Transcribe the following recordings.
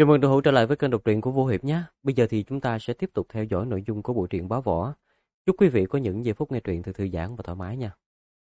Chào mừng đội hữu trở lại với kênh đọc truyện của Vô Hiệp nhé. Bây giờ thì chúng ta sẽ tiếp tục theo dõi nội dung của bộ truyện Bá Võ. Chúc quý vị có những giây phút nghe truyện thật thư giãn và thoải mái nha.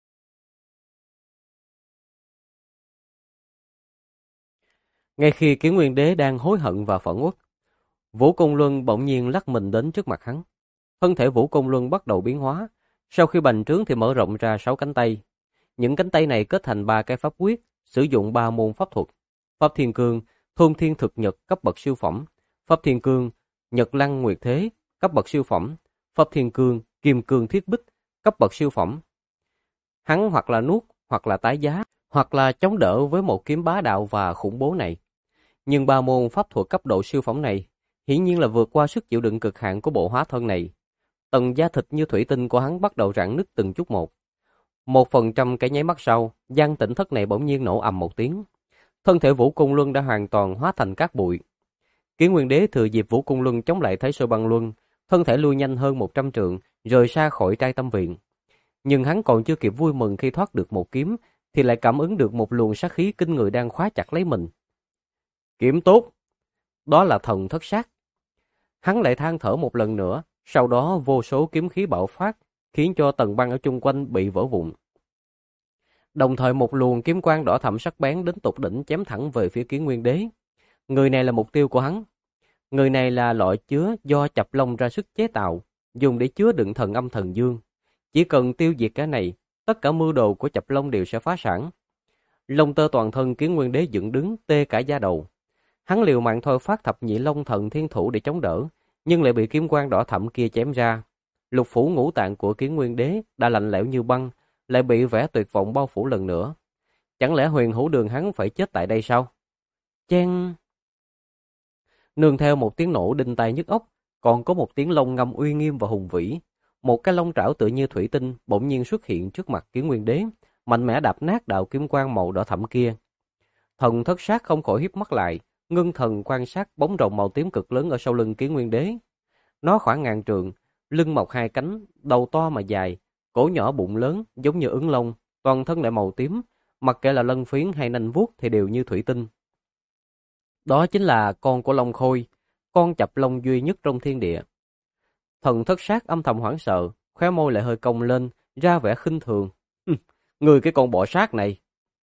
Ngay khi Kiến Nguyên Đế đang hối hận và phẫn uất, Vũ Công Luân bỗng nhiên lắc mình đến trước mặt hắn. Thân thể Vũ Công Luân bắt đầu biến hóa. Sau khi bành trướng thì mở rộng ra 6 cánh tay. Những cánh tay này kết thành 3 cái pháp quyết, sử dụng 3 môn pháp thuật. Pháp Thiên Cương, Thôn Thiên Thực Nhật cấp bậc siêu phẩm. Pháp Thiên Cương, Nhật Lăng Nguyệt Thế cấp bậc siêu phẩm. Pháp Thiên Cương, Kim Cương Thiết Bích cấp bậc siêu phẩm. Hắn hoặc là nuốt, hoặc là tái giá, hoặc là chống đỡ với một kiếm bá đạo và khủng bố này. Nhưng 3 môn pháp thuật cấp độ siêu phẩm này hiển nhiên là vượt qua sức chịu đựng cực hạn của bộ hóa thân này. Tầng da thịt như thủy tinh của hắn bắt đầu rạn nứt từng chút một. 1% cái nháy mắt sau, gian tỉnh thất này bỗng nhiên nổ ầm một tiếng. Thân thể Vũ Cung Luân đã hoàn toàn hóa thành cát bụi. Kiến Nguyên Đế thừa dịp Vũ Cung Luân chống lại Thái Sơ Băng Luân, thân thể lui nhanh hơn 100 trượng, rời xa khỏi Trai Tâm Viện. Nhưng hắn còn chưa kịp vui mừng khi thoát được một kiếm, thì lại cảm ứng được một luồng sát khí kinh người đang khóa chặt lấy mình. Kiếm tốt! Đó là thần thất sát. Hắn lại than thở một lần nữa, sau đó vô số kiếm khí bạo phát, khiến cho tầng băng ở chung quanh bị vỡ vụn. Đồng thời một luồng kiếm quang đỏ thẫm sắc bén đến tột đỉnh chém thẳng về phía Kiến Nguyên Đế. Người này là mục tiêu của hắn. Người này là loại chứa do Chập Long ra sức chế tạo, dùng để chứa đựng thần âm thần dương. Chỉ cần tiêu diệt cái này, tất cả mưu đồ của Chập Long đều sẽ phá sản. Lông tơ toàn thân Kiến Nguyên Đế dựng đứng tê cả da đầu. Hắn liều mạng thôi phát thập nhị long thần thiên thủ để chống đỡ, nhưng lại bị kiếm quang đỏ thẫm kia chém ra. Lục phủ ngũ tạng của Kiến Nguyên Đế đã lạnh lẽo như băng, lại bị vẻ tuyệt vọng bao phủ lần nữa. Chẳng lẽ Huyền Hữu Đường hắn phải chết tại đây sao? Chen! Nương theo một tiếng nổ đinh tai nhức óc, còn có một tiếng long ngâm uy nghiêm và hùng vĩ. Một cái long trảo tựa như thủy tinh bỗng nhiên xuất hiện trước mặt Kiến Nguyên Đế, mạnh mẽ đạp nát đạo kiếm quang màu đỏ thẫm kia. Thần thất sát không khỏi híp mắt lại, ngưng thần quan sát bóng rồng màu tím cực lớn ở sau lưng Kiến Nguyên Đế. Nó khoảng ngàn trượng, lưng mọc hai cánh, đầu to mà dài, cổ nhỏ bụng lớn giống như ứng long, toàn thân lại màu tím, mặc kệ là lân phiến hay nanh vuốt thì đều như thủy tinh. Đó chính là con của Long Khôi, con Chập Long duy nhất trong thiên địa. Thần thất sát âm thầm hoảng sợ, khóe môi lại hơi cong lên, ra vẻ khinh thường. Người cái con bọ sát này.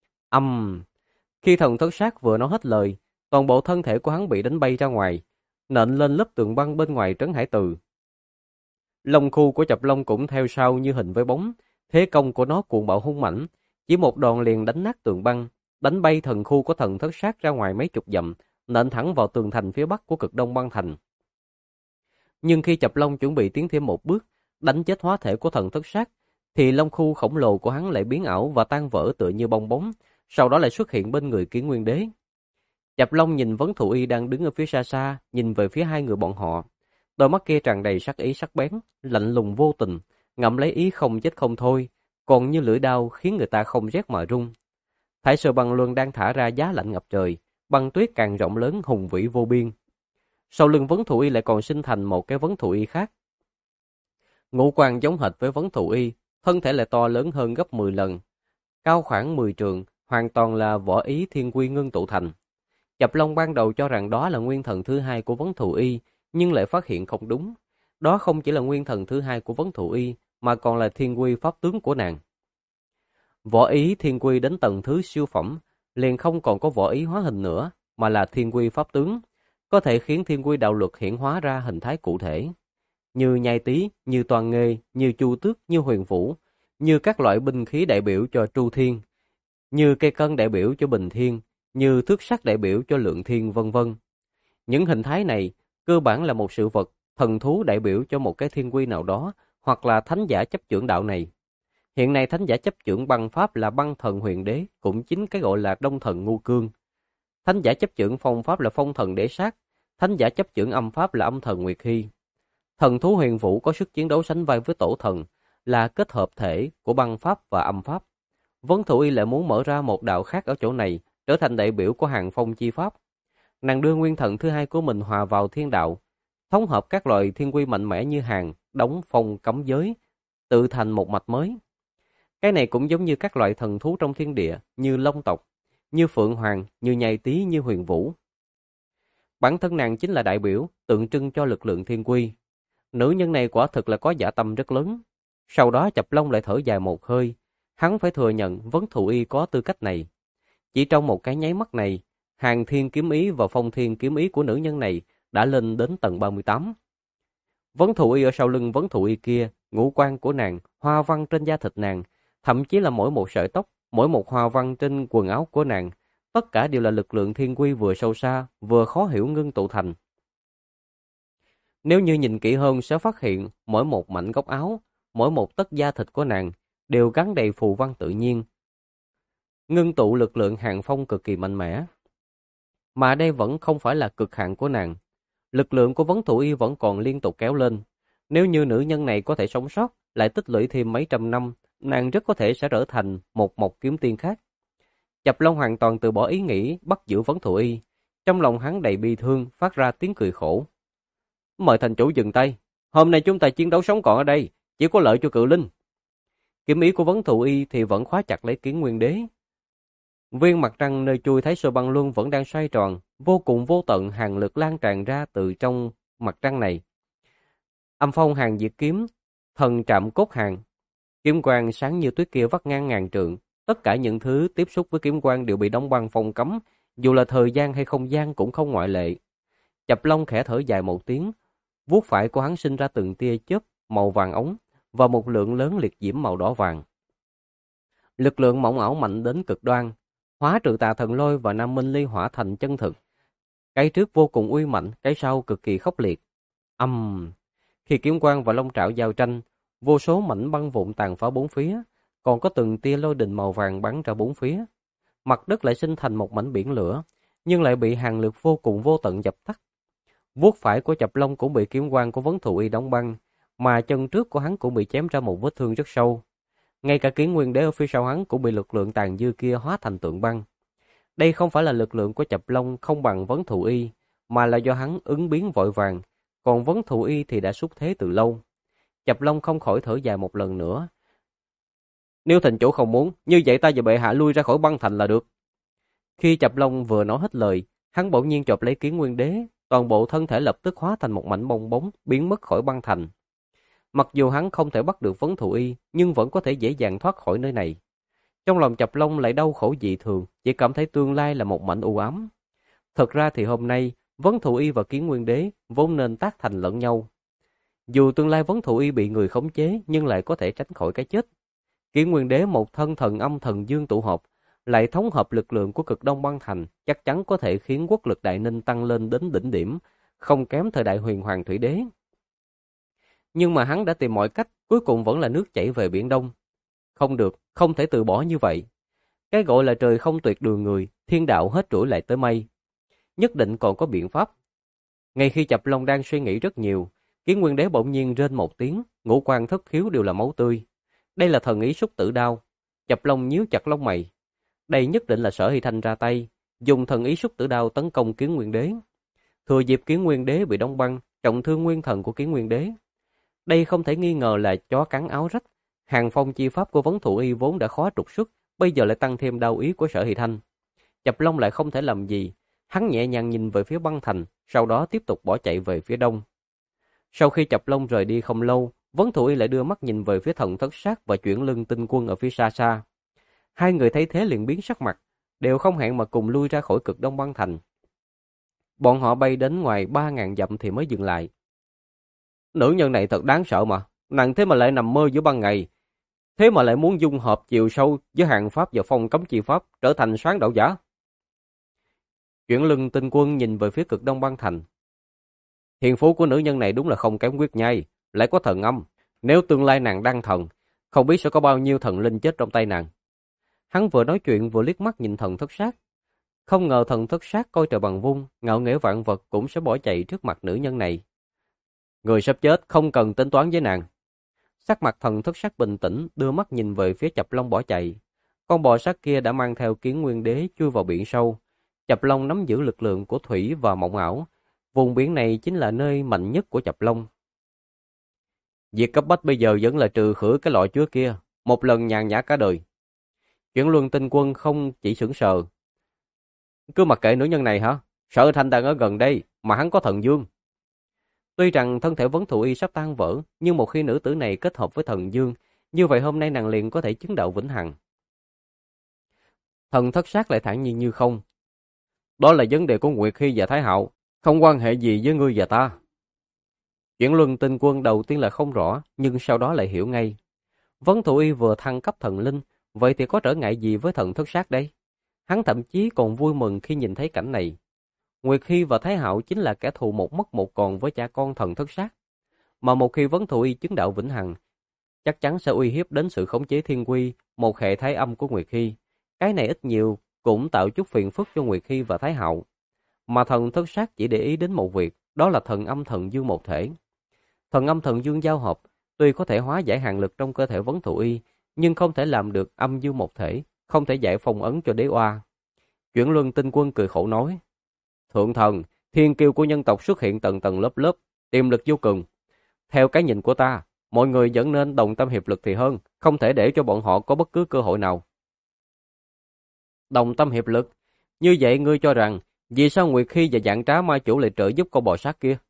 Khi thần thất sát vừa nói hết lời, toàn bộ thân thể của hắn bị đánh bay ra ngoài, nện lên lớp tường băng bên ngoài trấn hải từ. Long khu của Chập Long cũng theo sau như hình với bóng, thế công của nó cuồng bạo hung mãnh, chỉ một đòn liền đánh nát tường băng, đánh bay thần khu của thần thất sát ra ngoài mấy chục dặm, nện thẳng vào tường thành phía bắc của Cực Đông băng thành. Nhưng khi Chập Long chuẩn bị tiến thêm một bước, đánh chết hóa thể của thần thất sát, thì Long khu khổng lồ của hắn lại biến ảo và tan vỡ tựa như bong bóng, sau đó lại xuất hiện bên người Kiến Nguyên Đế. Chập Long nhìn Vấn Thụ Y đang đứng ở phía xa xa, nhìn về phía hai người bọn họ. Đôi mắt kia tràn đầy sắc ý sắc bén, lạnh lùng vô tình, ngậm lấy ý không chết không thôi, còn như lưỡi đao khiến người ta không rét mà run. Thái Sơ Băng Luân đang thả ra giá lạnh ngập trời, băng tuyết càng rộng lớn hùng vĩ vô biên. Sau lưng Vấn Thụ Y lại còn sinh thành một cái Vấn Thụ Y khác. Ngũ quan giống hệt với Vấn Thụ Y, thân thể lại to lớn hơn gấp 10 lần, cao khoảng 10 trượng, hoàn toàn là võ ý thiên quy ngưng tụ thành. Chập Long ban đầu cho rằng đó là nguyên thần thứ hai của Vấn Thụ Y, nhưng lại phát hiện không đúng. Đó không chỉ là nguyên thần thứ hai của Vấn Thụ Y, mà còn là thiên quy pháp tướng của nàng. Võ ý thiên quy đến tầng thứ siêu phẩm, liền không còn có võ ý hóa hình nữa, mà là thiên quy pháp tướng, có thể khiến thiên quy đạo luật hiển hóa ra hình thái cụ thể. Như nhai tý, như toàn nghê, như chu tước, như huyền vũ, như các loại binh khí đại biểu cho tru thiên, như cây cân đại biểu cho bình thiên, như thước sắt đại biểu cho lượng thiên, vân vân. Những hình thái này cơ bản là một sự vật, thần thú đại biểu cho một cái thiên quy nào đó, hoặc là thánh giả chấp chưởng đạo này. Hiện nay thánh giả chấp chưởng băng pháp là băng thần huyền đế, cũng chính cái gọi là đông thần ngu cương. Thánh giả chấp chưởng phong pháp là phong thần đế sát, thánh giả chấp chưởng âm pháp là âm thần nguyệt hy. Thần thú huyền vũ có sức chiến đấu sánh vai với tổ thần, là kết hợp thể của băng pháp và âm pháp. Vấn Thụ Y lại muốn mở ra một đạo khác ở chỗ này, trở thành đại biểu của hàng phong chi pháp. Nàng đưa nguyên thần thứ hai của mình hòa vào thiên đạo, thống hợp các loại thiên quy mạnh mẽ như hàng, đống, phong, cấm giới, tự thành một mạch mới. Cái này cũng giống như các loại thần thú trong thiên địa, như long tộc, như phượng hoàng, như nhai tý, như huyền vũ. Bản thân nàng chính là đại biểu, tượng trưng cho lực lượng thiên quy. Nữ nhân này quả thực là có dã tâm rất lớn. Sau đó Chập Long lại thở dài một hơi. Hắn phải thừa nhận Vấn Thụ Y có tư cách này. Chỉ trong một cái nháy mắt này, Hàn Thiên kiếm ý và Phong Thiên kiếm ý của nữ nhân này đã lên đến tầng 38. Vấn Thụ Y ở sau lưng Vấn Thụ Y kia, ngũ quan của nàng, hoa văn trên da thịt nàng, thậm chí là mỗi một sợi tóc, mỗi một hoa văn trên quần áo của nàng, tất cả đều là lực lượng thiên quy vừa sâu xa, vừa khó hiểu ngưng tụ thành. Nếu như nhìn kỹ hơn sẽ phát hiện mỗi một mảnh góc áo, mỗi một tấc da thịt của nàng đều gắn đầy phù văn tự nhiên. Ngưng tụ lực lượng Hàn Phong cực kỳ mạnh mẽ. Mà đây vẫn không phải là cực hạn của nàng. Lực lượng của Vấn Thụ Y vẫn còn liên tục kéo lên. Nếu như nữ nhân này có thể sống sót, lại tích lũy thêm mấy trăm năm, nàng rất có thể sẽ trở thành một Mộc Kiếm Tiên khác. Chập Long hoàn toàn từ bỏ ý nghĩ bắt giữ Vấn Thụ Y. Trong lòng hắn đầy bi thương, phát ra tiếng cười khổ. Mời thành chủ dừng tay. Hôm nay chúng ta chiến đấu sống còn ở đây, chỉ có lợi cho Cự Linh. Kiếm ý của Vấn Thụ Y thì vẫn khóa chặt lấy Kiến Nguyên Đế. Viên mặt trăng nơi chui Thái Sơ Băng Luân vẫn đang xoay tròn, vô cùng vô tận hàn lực lan tràn ra từ trong mặt trăng này. Âm phong hàn diệt kiếm, thần trạm cốt hàn, kiếm quang sáng như tuyết kia vắt ngang ngàn trượng. Tất cả những thứ tiếp xúc với kiếm quang đều bị đóng băng phong cấm, dù là thời gian hay không gian cũng không ngoại lệ. Chập Long khẽ thở dài một tiếng, vuốt phải của hắn sinh ra từng tia chớp màu vàng ống và một lượng lớn liệt diễm màu đỏ vàng. Lực lượng mỏng ảo mạnh đến cực đoan, hóa Trừ Tà Thần Lôi và Nam Minh Ly Hỏa thành chân thực. Cái trước vô cùng uy mạnh, cái sau cực kỳ khốc liệt. Khi kiếm quang và long trảo giao tranh, vô số mảnh băng vụn tàn phá bốn phía, còn có từng tia lôi đình màu vàng bắn ra bốn phía. Mặt đất lại sinh thành một mảnh biển lửa, nhưng lại bị hàn lực vô cùng vô tận dập tắt. Vuốt phải của Chập Long cũng bị kiếm quang của Vấn Thụ Y đóng băng, mà chân trước của hắn cũng bị chém ra một vết thương rất sâu. Ngay cả Kiến Nguyên Đế ở phía sau hắn cũng bị lực lượng tàn dư kia hóa thành tượng băng. Đây không phải là lực lượng của Chập Long không bằng Vấn Thụ Y, mà là do hắn ứng biến vội vàng, còn Vấn Thụ Y thì đã xuất thế từ lâu. Chập Long không khỏi thở dài một lần nữa. Nếu thành chủ không muốn, như vậy ta và bệ hạ lui ra khỏi băng thành là được. Khi Chập Long vừa nói hết lời, hắn bỗng nhiên chộp lấy Kiến Nguyên Đế, toàn bộ thân thể lập tức hóa thành một mảnh bong bóng, biến mất khỏi băng thành. Mặc dù hắn không thể bắt được Vấn Thụ Y, nhưng vẫn có thể dễ dàng thoát khỏi nơi này. Trong lòng Chập Long lại đau khổ dị thường, chỉ cảm thấy tương lai là một mảnh u ám. Thật ra thì hôm nay, Vấn Thụ Y và Kiến Nguyên Đế vốn nên tác thành lẫn nhau. Dù tương lai Vấn Thụ Y bị người khống chế, nhưng lại có thể tránh khỏi cái chết. Kiến Nguyên Đế một thân thần âm thần dương tụ hợp, lại thống hợp lực lượng của Cực Đông băng thành, chắc chắn có thể khiến quốc lực Đại Ninh tăng lên đến đỉnh điểm, không kém thời đại Huyền Hoàng Thủy Đế. Nhưng mà hắn đã tìm mọi cách, cuối cùng vẫn là nước chảy về Biển Đông. Không được, không thể từ bỏ như vậy. Cái gọi là trời không tuyệt đường người, thiên đạo hết trũi lại tới mây. Nhất định còn có biện pháp. Ngay khi Chập Long đang suy nghĩ rất nhiều, Kiến Nguyên Đế bỗng nhiên rên một tiếng, ngũ quan thất khiếu đều là máu tươi. Đây là thần ý Xúc Tử Đao. Chập Long nhíu chặt lông mày. Đây nhất định là Sở Hy Thanh ra tay, dùng thần ý Xúc Tử Đao tấn công Kiến Nguyên Đế. Thừa dịp Kiến Nguyên Đế bị đóng băng, trọng thương nguyên thần của Kiến Nguyên Đế. Đây không thể nghi ngờ là chó cắn áo rách. Hàng phong chi pháp của Vấn Thụ Y vốn đã khó trục xuất, bây giờ lại tăng thêm đao ý của Sở Hy Thanh. Chập Long lại không thể làm gì. Hắn nhẹ nhàng nhìn về phía băng thành, sau đó tiếp tục bỏ chạy về phía đông. Sau khi Chập Long rời đi không lâu, Vấn Thụ Y lại đưa mắt nhìn về phía Thần Thất Sát và Chuyển Lưng Tinh Quân ở phía xa xa. Hai người thấy thế liền biến sắc mặt, đều không hẹn mà cùng lui ra khỏi Cực Đông băng thành. Bọn họ bay đến ngoài 3.000 dặm thì mới dừng lại. Nữ nhân này thật đáng sợ mà, nàng thế mà lại nằm mơ giữa ban ngày, thế mà lại muốn dung hợp chiều sâu với hàng pháp và phong cấm chi pháp, trở thành Soán Đạo giả. Chuyển Lưng Tinh Quân nhìn về phía Cực Đông băng thành. Hiền phú của nữ nhân này đúng là không kém Quyết Nhai, lại có thần âm. Nếu tương lai nàng đăng thần, không biết sẽ có bao nhiêu thần linh chết trong tay nàng. Hắn vừa nói chuyện vừa liếc mắt nhìn Thần Thất Sát. Không ngờ Thần Thất Sát coi trời bằng vung, ngạo nghễ vạn vật cũng sẽ bỏ chạy trước mặt nữ nhân này. Người sắp chết không cần tính toán với nàng. Sắc mặt Thần Thất Sát bình tĩnh, đưa mắt nhìn về phía Chập Long bỏ chạy. Con bò sát kia đã mang theo Kiến Nguyên Đế chui vào biển sâu. Chập Long nắm giữ lực lượng của thủy và mộng ảo. Vùng biển này chính là nơi mạnh nhất của Chập Long. Việc cấp bách bây giờ vẫn là trừ khử cái lọ chứa kia, một lần nhàn nhã cả đời. Chuyển Luân Tinh Quân không chỉ sững sờ. Cứ mặc kệ nữ nhân này hả? Sở Thanh đang ở gần đây, mà hắn có thần dương. Tuy rằng thân thể Vấn Thụ Y sắp tan vỡ, nhưng một khi nữ tử này kết hợp với thần dương, như vậy hôm nay nàng liền có thể chứng đạo vĩnh hằng. Thần Thất Sát lại thản nhiên như không. Đó là vấn đề của Nguyệt Hy và Thái Hạo, không quan hệ gì với ngươi và ta. Chuyển Luân Tinh Quân đầu tiên là không rõ, nhưng sau đó lại hiểu ngay. Vấn Thụ Y vừa thăng cấp thần linh, vậy thì có trở ngại gì với thần Thất Sát đây? Hắn thậm chí còn vui mừng khi nhìn thấy cảnh này. Nguyệt Hy và Thái Hạo chính là kẻ thù một mất một còn với cha con thần Thất Sát. Mà một khi Vấn Thụ Y chứng đạo vĩnh hằng, chắc chắn sẽ uy hiếp đến sự khống chế thiên quy, một hệ thái âm của Nguyệt Hy. Cái này ít nhiều cũng tạo chút phiền phức cho Nguyệt Hy và Thái Hạo. Mà thần Thất Sát chỉ để ý đến một việc, đó là thần âm thần dương một thể. Thần âm thần dương giao hợp, tuy có thể hóa giải hàn lực trong cơ thể Vấn Thụ Y, nhưng không thể làm được âm dương một thể, không thể giải phong ấn cho đế oa. Chuyển Luân Tinh Quân cười khổ nói: Thượng thần, thiên kiêu của nhân tộc xuất hiện tầng tầng lớp lớp, tiềm lực vô cùng. Theo cái nhìn của ta, mọi người vẫn nên đồng tâm hiệp lực thì hơn, không thể để cho bọn họ có bất cứ cơ hội nào. Đồng tâm hiệp lực? Như vậy ngươi cho rằng, vì sao Nguyệt Hy và Vạn Trá Ma Chủ lại trợ giúp con bò sát kia?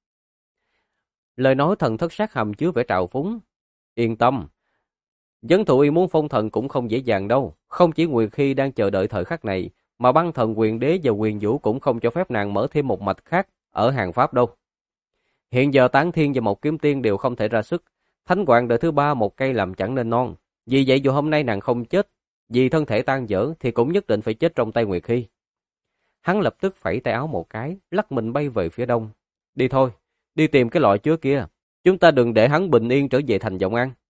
Lời nói thần Thất Sát hàm chứa vẻ trào phúng. Yên tâm, Vấn Thụ Y muốn phong thần cũng không dễ dàng đâu. Không chỉ Nguyệt Hy đang chờ đợi thời khắc này, mà băng thần Quyền Đế và Quyền Vũ cũng không cho phép nàng mở thêm một mạch khác ở hàng Pháp đâu. Hiện giờ Tán Thiên và Một Kiếm Tiên đều không thể ra sức. Thánh Hoàng đời thứ ba một cây làm chẳng nên non. Vì vậy dù hôm nay nàng không chết, vì thân thể tan dở thì cũng nhất định phải chết trong tay Nguyệt Hy. Hắn lập tức phẩy tay áo một cái, lắc mình bay về phía đông. Đi thôi, đi tìm cái lọ chứa kia. Chúng ta đừng để hắn bình yên trở về thành Vọng An.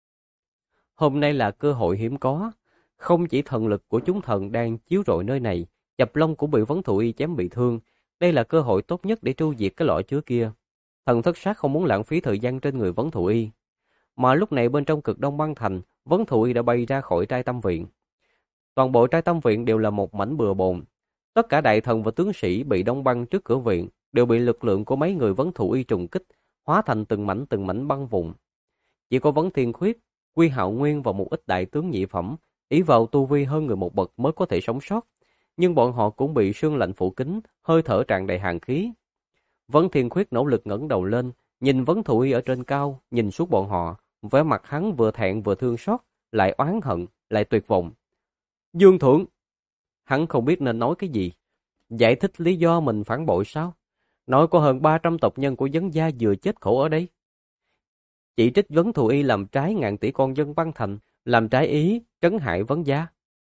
Hôm nay là cơ hội hiếm có. Không chỉ thần lực của chúng thần đang chiếu rọi nơi này, Chập Long cũng bị Vấn Thụ Y chém bị thương. Đây là cơ hội tốt nhất để tru diệt cái lọ chứa kia. Thần Thất Sát không muốn lãng phí thời gian trên người Vấn Thụ Y. Mà lúc này bên trong Cực Đông Băng Thành, Vấn Thụ Y đã bay ra khỏi Trai Tâm Viện. Toàn bộ Trai Tâm Viện đều là một mảnh bừa bộn. Tất cả đại thần và tướng sĩ bị đóng băng trước cửa viện đều bị lực lượng của mấy người Vấn Thụ Y trùng kích, hóa thành từng mảnh băng vụn. Chỉ có Vấn Thiên Khuyết, Quy Hạo Nguyên và một ít đại tướng nhị phẩm, ý vào tu vi hơn người một bậc mới có thể sống sót, nhưng bọn họ cũng bị sương lạnh phủ kín, hơi thở tràn đầy hàn khí. Vấn Thiên Khuyết nỗ lực ngẩng đầu lên, nhìn Vấn Thụ Y ở trên cao, nhìn xuống bọn họ, vẻ mặt hắn vừa thẹn vừa thương xót, lại oán hận, lại tuyệt vọng. Dương Thượng! Hắn không biết nên nói cái gì. Giải thích lý do mình phản bội sao? Nói có hơn 300 tộc nhân của Vấn gia vừa chết khổ ở đây. Chỉ trích Vấn Thụ Y làm trái ngàn tỷ con dân Băng Thành, làm trái ý, trấn hại Vấn gia.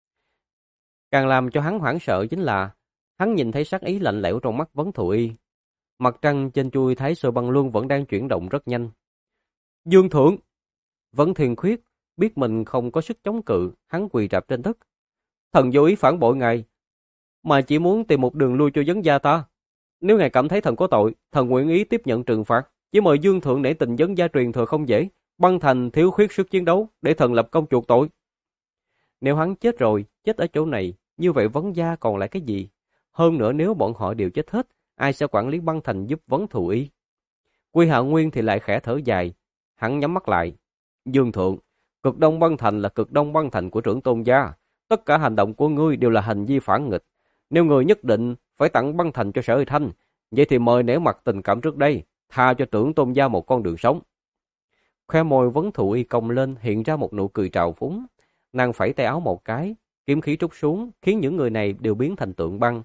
Càng làm cho hắn hoảng sợ chính là, hắn nhìn thấy sắc ý lạnh lẽo trong mắt Vấn Thụ Y. Mặt trăng trên chuôi Thái Sơ Băng Luân vẫn đang chuyển động rất nhanh. Dương Thượng! Vấn Thiên Khuyết biết mình không có sức chống cự, hắn quỳ rạp trên đất. Thần vô ý phản bội ngài, mà chỉ muốn tìm một đường lui cho Vấn gia ta. Nếu ngài cảm thấy thần có tội, thần nguyện ý tiếp nhận trừng phạt. Chỉ mời Dương Thượng để tình Vấn gia truyền thừa không dễ, Băng Thành thiếu khuyết sức chiến đấu để thần lập công chuộc tội. Nếu hắn chết rồi, chết ở chỗ này, như vậy Vấn gia còn lại cái gì? Hơn nữa nếu bọn họ đều chết hết, ai sẽ quản lý Băng Thành giúp Vấn Thụ Y? Quy Hạo Nguyên thì lại khẽ thở dài, hắn nhắm mắt lại. Dương Thượng, Cực Đông Băng Thành là Cực Đông Băng Thành của trưởng tôn gia. Tất cả hành động của ngươi đều là hành vi phản nghịch. Nếu ngươi nhất định phải tặng Băng Thành cho Sở Uy Thanh, vậy thì mời nể mặt tình cảm trước đây, tha cho trưởng tôn gia một con đường sống. Khoe môi Vấn Thụ Y cong lên hiện ra một nụ cười trào phúng. Nàng phẩy tay áo một cái, kiếm khí trút xuống, khiến những người này đều biến thành tượng băng.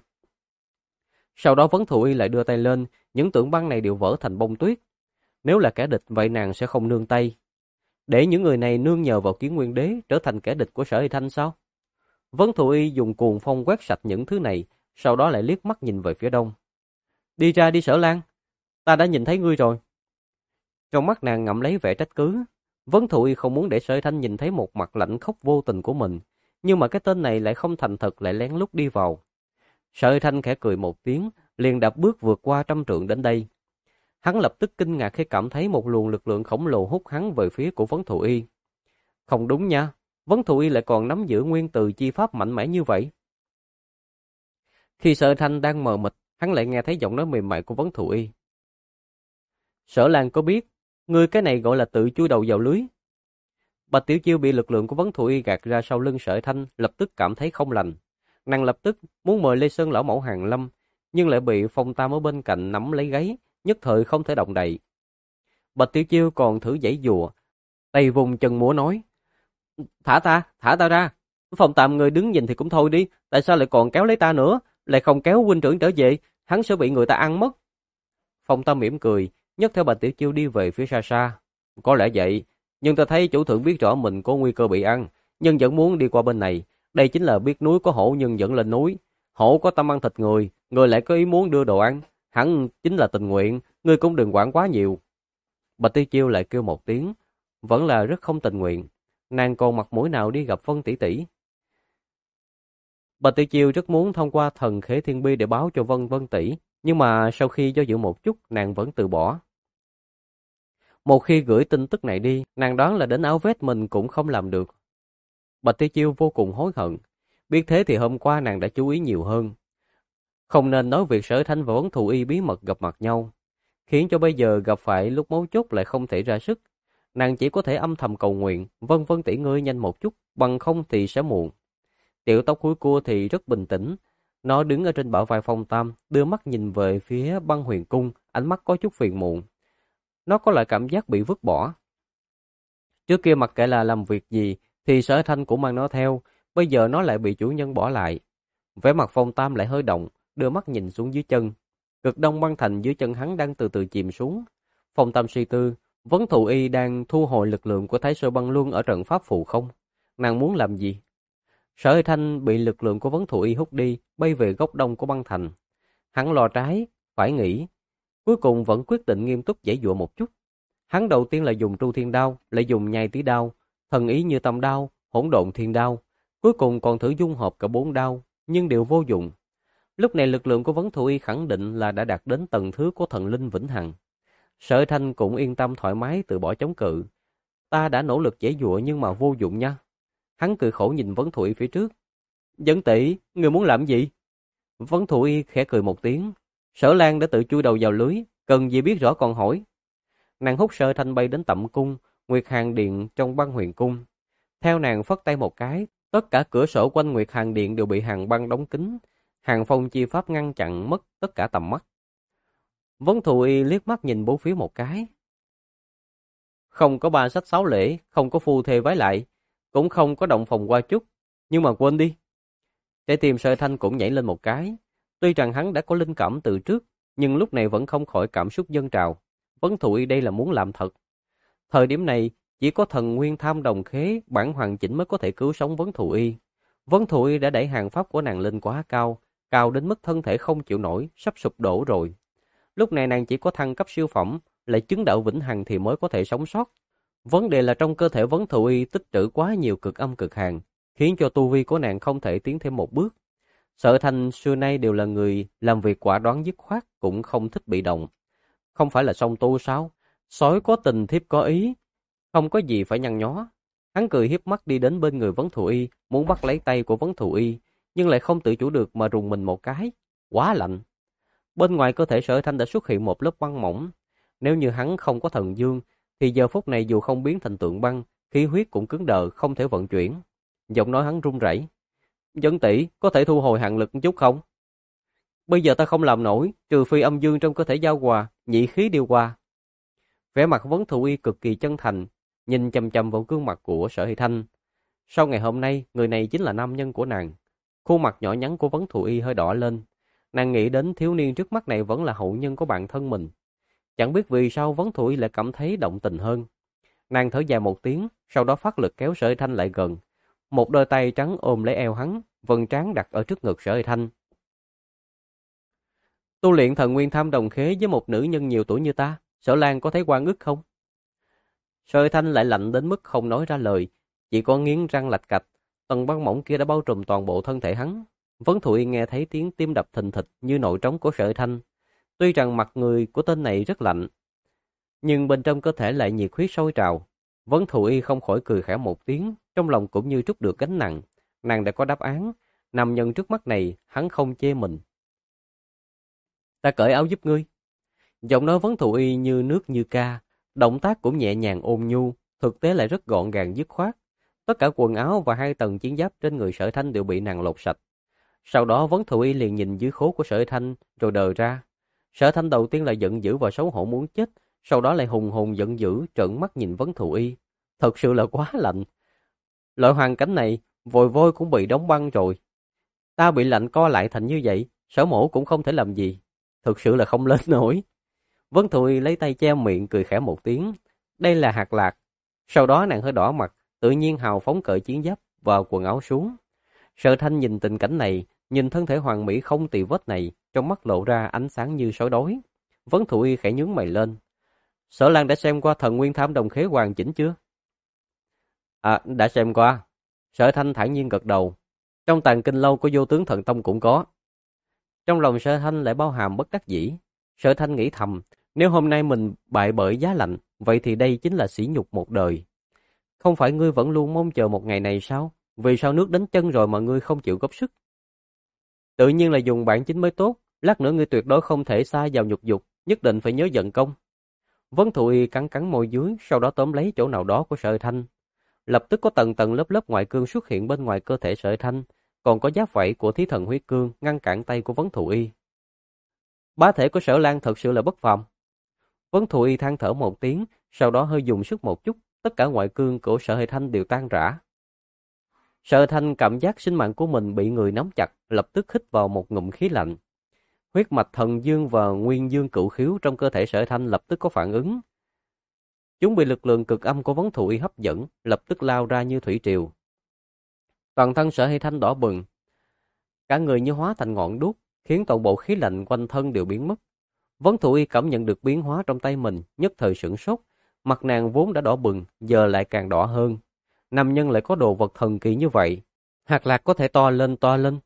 Sau đó Vấn Thụ Y lại đưa tay lên, những tượng băng này đều vỡ thành bông tuyết. Nếu là kẻ địch vậy nàng sẽ không nương tay. Để những người này nương nhờ vào Kiến Nguyên Đế trở thành kẻ địch của Sở Uy Thanh sao? Vấn Thụ Y dùng cuồng phong quét sạch những thứ này, sau đó lại liếc mắt nhìn về phía đông. Đi ra đi Sở Lan, ta đã nhìn thấy ngươi rồi. Trong mắt nàng ngậm lấy vẻ trách cứ. Vấn Thụ Y không muốn để Sở Uy Thanh nhìn thấy một mặt lạnh khốc vô tình của mình, nhưng mà cái tên này lại không thành thật, lại lén lút đi vào. Sở Uy Thanh khẽ cười một tiếng, liền đạp bước vượt qua 100 trượng đến đây. Hắn lập tức kinh ngạc khi cảm thấy một luồng lực lượng khổng lồ hút hắn về phía của Vấn Thụ Y. Không đúng nha, Vấn Thụ Y lại còn nắm giữ nguyên từ chi pháp mạnh mẽ như vậy. Khi Sở Uy Thanh đang mờ mịt, hắn lại nghe thấy giọng nói mềm mại của Vấn Thụ Y. Sở Lan có biết, ngươi cái này gọi là tự chui đầu vào lưới. Bạch Tiểu Chiêu bị lực lượng của Vấn Thụ Y gạt ra sau lưng Sở Uy Thanh, lập tức cảm thấy không lành. Nàng lập tức muốn mời Lê Sơn lão mẫu Hàn Lâm, nhưng lại bị Phong Tam ở bên cạnh nắm lấy gáy, nhất thời không thể động đậy. Bạch Tiểu Chiêu còn thử giãy giụa, tay vùng chân múa nói: thả ta ra. Phong Tam người đứng nhìn thì cũng thôi đi, tại sao lại còn kéo lấy ta nữa, lại không kéo huynh trưởng trở về, hắn sẽ bị người ta ăn mất. Phong Tam mỉm cười, nhấc theo Bạch Tiểu Chiêu đi về phía xa xa. Có lẽ vậy, nhưng ta thấy chủ thượng biết rõ mình có nguy cơ bị ăn, nhưng vẫn muốn đi qua bên này. Đây chính là biết núi có hổ nhưng vẫn lên núi. Hổ có tâm ăn thịt người, người lại có ý muốn đưa đồ ăn. Hắn chính là tình nguyện, ngươi cũng đừng quản quá nhiều. Bạch Tiểu Chiêu lại kêu một tiếng, vẫn là rất không tình nguyện. Nàng còn mặt mũi nào đi gặp Vân tỷ tỷ. Bạch Tiểu Chiêu rất muốn thông qua thần khế thiên bi để báo cho Vân tỷ, nhưng mà sau khi do dự một chút, nàng vẫn từ bỏ. Một khi gửi tin tức này đi, nàng đoán là đến áo vest mình cũng không làm được. Bạch Tiểu Chiêu vô cùng hối hận. Biết thế thì hôm qua nàng đã chú ý nhiều hơn. Không nên nói việc Sở Thanh và Vấn Thù Y bí mật gặp mặt nhau, khiến cho bây giờ gặp phải lúc mấu chốt lại không thể ra sức. Nàng chỉ có thể âm thầm cầu nguyện, Vân tỷ ngươi nhanh một chút, bằng không thì sẽ muộn. Tiểu tóc húi cua thì rất bình tĩnh. Nó đứng ở trên bả vai Phong Tam, đưa mắt nhìn về phía Băng Huyền Cung, ánh mắt có chút phiền muộn. Nó có lại cảm giác bị vứt bỏ. Trước kia mặc kệ là làm việc gì, thì Sở Thanh cũng mang nó theo, bây giờ nó lại bị chủ nhân bỏ lại. Vẻ mặt Phong Tam lại hơi động, đưa mắt nhìn xuống dưới chân. Cực Đông băng thành dưới chân hắn đang từ từ chìm xuống. Phong Tam suy tư, Vấn Thù Y đang thu hồi lực lượng của Thái Sơ Băng Luân ở trận pháp phụ không? Nàng muốn làm gì? Sở Thanh bị lực lượng của Vấn Thù Y hút đi, bay về góc đông của băng thành. Hắn lo trái, phải nghĩ. Cuối cùng vẫn quyết định nghiêm túc giãy giụa một chút. Hắn đầu tiên là dùng Tru Thiên Đao, lại dùng Nhai Tí Đao, thần ý như Tâm Đao, Hỗn Độn Thiên Đao. Cuối cùng còn thử dung hợp cả 4 đao, nhưng đều vô dụng. Lúc này lực lượng của Vấn Thù Y khẳng định là đã đạt đến tầng thứ của thần linh vĩnh hằng. Sở Thanh cũng yên tâm thoải mái từ bỏ chống cự. Ta đã nỗ lực giãy giụa nhưng mà vô dụng nha. Hắn cười khổ nhìn Vấn Thù Y phía trước. Vấn tỷ, người muốn làm gì? Vấn Thù Y khẽ cười một tiếng. Sở Lan đã tự chui đầu vào lưới, cần gì biết rõ còn hỏi. Nàng hút Sở Thanh bay đến tẩm cung, Nguyệt Hàn Điện trong Băng Huyền Cung. Theo nàng phất tay một cái, tất cả cửa sổ quanh Nguyệt Hàn Điện đều bị hàng băng đóng kín. Hàng phong chi pháp ngăn chặn mất tất cả tầm mắt. Vấn Thù Y liếc mắt nhìn bốn phía một cái. Không có 3 sách 6 lễ, không có phu thê vái lại, cũng không có động phòng qua chút, nhưng mà quên đi. Trái tim Sở Thanh cũng nhảy lên một cái. Tuy rằng hắn đã có linh cảm từ trước, nhưng lúc này vẫn không khỏi cảm xúc dâng trào. Vấn Thù Y đây là muốn làm thật. Thời điểm này, chỉ có thần nguyên tham đồng khế, bản hoàn chỉnh mới có thể cứu sống Vấn Thù Y. Vấn Thù Y đã đẩy hàng pháp của nàng lên quá cao, cao đến mức thân thể không chịu nổi, sắp sụp đổ rồi. Lúc này nàng chỉ có thăng cấp siêu phẩm, lại chứng đạo vĩnh hằng thì mới có thể sống sót. Vấn đề là trong cơ thể Vấn Thù Y tích trữ quá nhiều cực âm cực hàn, khiến cho tu vi của nàng không thể tiến thêm một bước. Sở Thanh xưa nay đều là người làm việc quả đoán dứt khoát, cũng không thích bị động. Không phải là song tu sao? Sói có tình thiếp có ý, không có gì phải nhăn nhó. Hắn cười hiếp mắt đi đến bên người Vấn Thù Y, muốn bắt lấy tay của Vấn Thù Y, nhưng lại không tự chủ được mà rùng mình một cái. Quá lạnh. Bên ngoài cơ thể Sở Thanh đã xuất hiện một lớp băng mỏng. Nếu như hắn không có thần dương, thì giờ phút này dù không biến thành tượng băng, khí huyết cũng cứng đờ, không thể vận chuyển. Giọng nói hắn run rẩy. Vấn tỷ, có thể thu hồi hạn lực một chút không? Bây giờ ta không làm nổi, trừ phi âm dương trong cơ thể giao hòa, nhị khí điều hòa. Vẻ mặt Vấn Thù Y cực kỳ chân thành, nhìn chằm chằm vào gương mặt của Sở Hy Thanh. Sau ngày hôm nay, người này chính là nam nhân của nàng. Khuôn mặt nhỏ nhắn của Vấn Thù Y hơi đỏ lên. Nàng nghĩ đến thiếu niên trước mắt này vẫn là hậu nhân của bạn thân mình. Chẳng biết vì sao Vấn Thù Y lại cảm thấy động tình hơn. Nàng thở dài một tiếng, sau đó phát lực kéo Sở Hy Thanh lại gần. Một đôi tay trắng ôm lấy eo hắn, vân trán đặt ở trước ngực Sở Hy Thanh. Tu luyện thần nguyên tham đồng khế với một nữ nhân nhiều tuổi như ta, Sở Lan có thấy oan ức không? Sở Hy Thanh lại lạnh đến mức không nói ra lời, chỉ có nghiến răng lạch cạch. Tầng băng mỏng kia đã bao trùm toàn bộ thân thể hắn. Vấn Thù Y nghe thấy tiếng tim đập thình thịch như nội trống của Sở Hy Thanh. Tuy rằng mặt người của tên này rất lạnh, nhưng bên trong cơ thể lại nhiệt huyết sôi trào. Vấn Thù Y không khỏi cười khẽ một tiếng, trong lòng cũng như trút được gánh nặng. Nàng đã có đáp án, nam nhân trước mắt này, hắn không chê mình. Ta cởi áo giúp ngươi. Giọng nói Vấn Thù Y như nước như ca, động tác cũng nhẹ nhàng ôn nhu, thực tế lại rất gọn gàng dứt khoát. Tất cả quần áo và 2 tầng chiến giáp trên người Sở Thanh đều bị nàng lột sạch. Sau đó Vấn Thụ Y liền nhìn dưới khố của Sở Thanh rồi đờ ra. Sở Thanh đầu tiên là giận dữ và xấu hổ muốn chết, sau đó lại hùng hùng giận dữ trợn mắt nhìn Vấn Thụ Y. Thật sự là quá lạnh. Loại hoàn cảnh này, vòi voi cũng bị đóng băng rồi. Ta bị lạnh co lại thành như vậy, Sở Mổ cũng không thể làm gì. Thực sự là không lên nổi. Vấn Thụ Y lấy tay che miệng cười khẽ một tiếng. Đây là hạt lạc. Sau đó nàng hơi đỏ mặt, tự nhiên hào phóng cởi chiến giáp vào quần áo xuống. Sở Thanh nhìn tình cảnh này, nhìn thân thể hoàn mỹ không tì vết này, trong mắt lộ ra ánh sáng như sói đói. Vấn Thụ Y khẽ nhướng mày lên. Sở Lan đã xem qua Thần Nguyên Tham Đồng Khế hoàn chỉnh chưa? À, đã xem qua. Sở Thanh thản nhiên gật đầu. Trong tàng kinh lâu của Vô Tướng Thần Tông cũng có. Trong lòng Sở Thanh lại bao hàm bất đắc dĩ. Sở Thanh nghĩ thầm, nếu hôm nay mình bại bởi giá lạnh, vậy thì đây chính là sỉ nhục một đời. Không phải ngươi vẫn luôn mong chờ một ngày này sao? Vì sao nước đến chân rồi mà ngươi không chịu góp sức? Tự nhiên là dùng bản chính mới tốt, lát nữa ngươi tuyệt đối không thể sa vào nhục dục, nhất định phải nhớ giận công. Vấn Thụ Y cắn cắn môi dưới, sau đó tóm lấy chỗ nào đó của Sở Thanh. Lập tức có tầng tầng lớp lớp ngoại cương xuất hiện bên ngoài cơ thể Sở Thanh, còn có giáp vảy của Thí Thần Huyết Cương ngăn cản tay của Vấn Thụ Y. Bá thể của Sở Lan thật sự là bất phàm. Vấn Thụ Y than thở một tiếng, sau đó hơi dùng sức một chút, tất cả ngoại cương của Sở Hệ Thanh đều tan rã. Sở Thanh cảm giác sinh mạng của mình bị người nắm chặt, lập tức hít vào một ngụm khí lạnh. Huyết mạch thần dương và nguyên dương cửu khiếu trong cơ thể Sở Thanh lập tức có phản ứng. Chúng bị lực lượng cực âm của Vấn Thụ Y hấp dẫn, lập tức lao ra như thủy triều. Toàn thân Sở Hệ Thanh đỏ bừng, cả người như hóa thành ngọn đuốc, khiến toàn bộ khí lạnh quanh thân đều biến mất. Vấn Thụ Y cảm nhận được biến hóa trong tay mình, nhất thời sửng sốt, mặt nàng vốn đã đỏ bừng, giờ lại càng đỏ hơn. Nam nhân lại có đồ vật thần kỳ như vậy, hạt lạc có thể to lên to lên.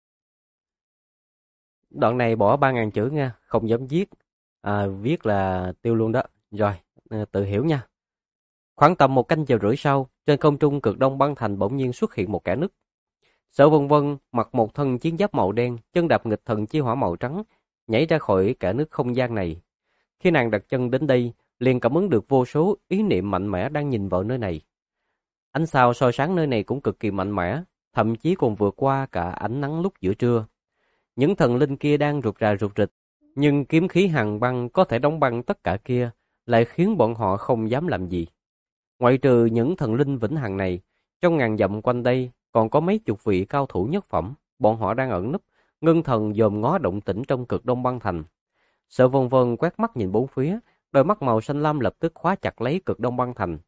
Đoạn này bỏ 3.000 chữ nha, không dám viết. Viết là tiêu luôn đó. Rồi, tự hiểu nha. Khoảng tầm 1 canh giờ rưỡi sau, trên không trung cực đông băng thành bỗng nhiên xuất hiện một kẽ nứt. Sở Vân Vân mặc một thân chiến giáp màu đen, chân đạp nghịch thần chi hỏa màu trắng, nhảy ra khỏi kẽ nứt không gian này. Khi nàng đặt chân đến đây, liền cảm ứng được vô số ý niệm mạnh mẽ đang nhìn vào nơi này. Ánh sao soi sáng nơi này cũng cực kỳ mạnh mẽ, thậm chí còn vượt qua cả ánh nắng lúc giữa trưa. Những thần linh kia đang rụt rà rụt rịch, nhưng kiếm khí hàn băng có thể đóng băng tất cả kia, lại khiến bọn họ không dám làm gì. Ngoại trừ những thần linh vĩnh hằng này, trong ngàn dặm quanh đây còn có mấy chục vị cao thủ nhất phẩm, bọn họ đang ẩn núp, ngưng thần dòm ngó động tĩnh trong cực đông băng thành. Sở Vân Vân quét mắt nhìn bốn phía, đôi mắt màu xanh lam lập tức khóa chặt lấy cực đông băng thành.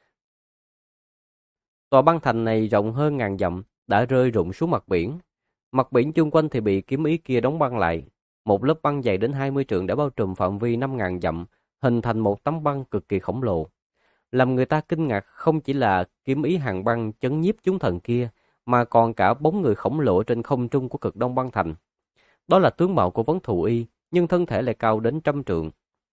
Tòa băng thành này rộng hơn ngàn dặm, đã rơi rụng xuống mặt biển. Mặt biển chung quanh thì bị kiếm ý kia đóng băng lại. Một lớp băng dày đến 20 trượng đã bao trùm phạm vi 5.000 dặm, hình thành một tấm băng cực kỳ khổng lồ. Làm người ta kinh ngạc không chỉ là kiếm ý hàng băng chấn nhiếp chúng thần kia, mà còn cả bóng người khổng lồ trên không trung của cực đông băng thành. Đó là tướng mạo của Vấn Thụ Y, nhưng thân thể lại cao đến 100 trượng.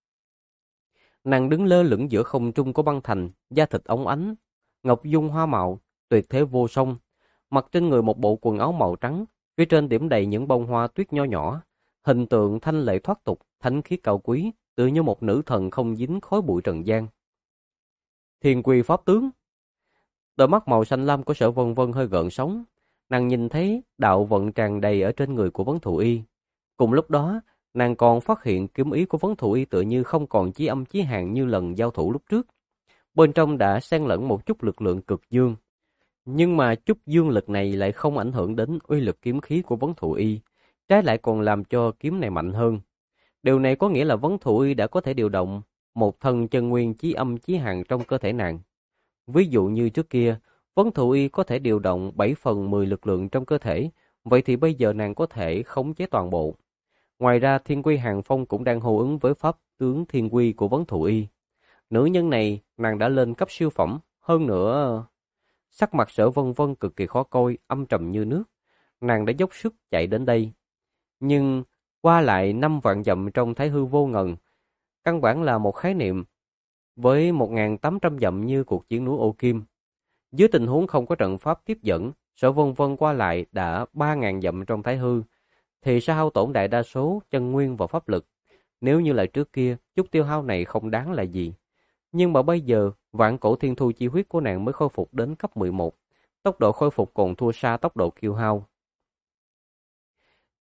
Nàng đứng lơ lửng giữa không trung của băng thành, da thịt óng ánh, ngọc dung hoa mạo, tuyệt thế vô song. Mặc trên người một bộ quần áo màu trắng, phía trên điểm đầy những bông hoa tuyết nho nhỏ, hình tượng thanh lệ thoát tục, thánh khiết cao quý, tựa như một nữ thần không dính khói bụi trần gian. Thiên Quy pháp tướng. Đôi mắt màu xanh lam của Sở Vân Vân hơi gợn sóng, nàng nhìn thấy đạo vận tràn đầy ở trên người của Vấn Thụ Y. Cùng lúc đó, nàng còn phát hiện kiếm ý của Vấn Thụ Y tựa như không còn chí âm chí hạn như lần giao thủ lúc trước. Bên trong đã xen lẫn một chút lực lượng cực dương. Nhưng mà chút dương lực này lại không ảnh hưởng đến uy lực kiếm khí của Vấn Thụ Y, trái lại còn làm cho kiếm này mạnh hơn. Điều này có nghĩa là Vấn Thụ Y đã có thể điều động một thân chân nguyên chí âm chí hạn trong cơ thể nàng. Ví dụ như trước kia, Vấn Thụ Y có thể điều động 7/10 lực lượng trong cơ thể, vậy thì bây giờ nàng có thể khống chế toàn bộ. Ngoài ra, Thiên Quy Hàng Phong cũng đang hô ứng với pháp tướng Thiên Quy của Vấn Thụ Y. Nữ nhân này, nàng đã lên cấp siêu phẩm, hơn nữa. Sắc mặt Sở Vân Vân cực kỳ khó coi, âm trầm như nước. Nàng đã dốc sức chạy đến đây. Nhưng, qua lại 5 vạn dặm trong thái hư vô ngần, căn bản là một khái niệm. Với 1.800 dặm như cuộc chiến núi Ô Kim, dưới tình huống không có trận pháp tiếp dẫn, Sở Vân Vân qua lại đã 3.000 dặm trong thái hư, thì sẽ hao tổn đại đa số chân nguyên và pháp lực. Nếu như là trước kia, chút tiêu hao này không đáng là gì. Nhưng mà bây giờ, vạn cổ thiên thu chi huyết của nàng mới khôi phục đến cấp 11. Tốc độ khôi phục còn thua xa tốc độ tiêu hao.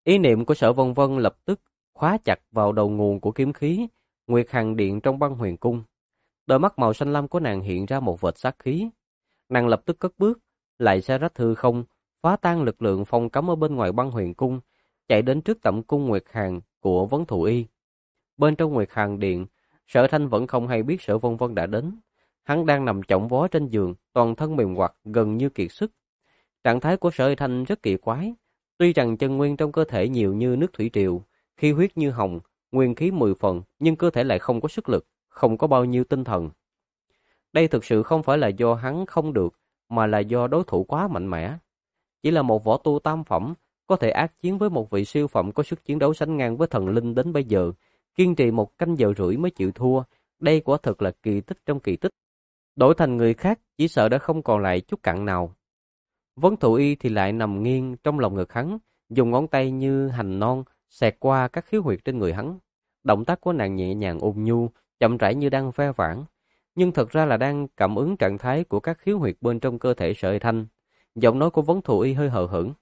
Ý niệm của Sở Vân Vân lập tức khóa chặt vào đầu nguồn của kiếm khí, Nguyệt Hàn Điện trong Băng Huyền Cung. Đôi mắt màu xanh lam của nàng hiện ra một vệt sát khí. Nàng lập tức cất bước, lại xé rách hư không, phá tan lực lượng phong cấm ở bên ngoài Băng Huyền Cung, chạy đến trước tẩm cung Nguyệt Hàn của Vấn Thù Y. Bên trong Nguyệt Hàn Điện, Sở Thanh vẫn không hay biết Sở Vân Vân đã đến. Hắn đang nằm chỏng vó trên giường, toàn thân mềm oặt, gần như kiệt sức. Trạng thái của Sở Thanh rất kỳ quái. Tuy rằng chân nguyên trong cơ thể nhiều như nước thủy triều, khí huyết như hồng, nguyên khí 10 phần, nhưng cơ thể lại không có sức lực, không có bao nhiêu tinh thần. Đây thực sự không phải là do hắn không được, mà là do đối thủ quá mạnh mẽ. Chỉ là một võ tu tam phẩm, có thể ác chiến với một vị siêu phẩm có sức chiến đấu sánh ngang với thần linh đến bây giờ, kiên trì 1 canh giờ rưỡi mới chịu thua, đây quả thực là kỳ tích trong kỳ tích. Đổi thành người khác, chỉ sợ đã không còn lại chút cặn nào. Vấn Thụ Y thì lại nằm nghiêng trong lòng ngực hắn, dùng ngón tay như hành non xẹt qua các khiếu huyệt trên người hắn. Động tác của nàng nhẹ nhàng ôn nhu, chậm rãi như đang ve vãn, nhưng thật ra là đang cảm ứng trạng thái của các khiếu huyệt bên trong cơ thể Sở Thanh. Giọng nói của Vấn Thụ Y hơi hờ hững.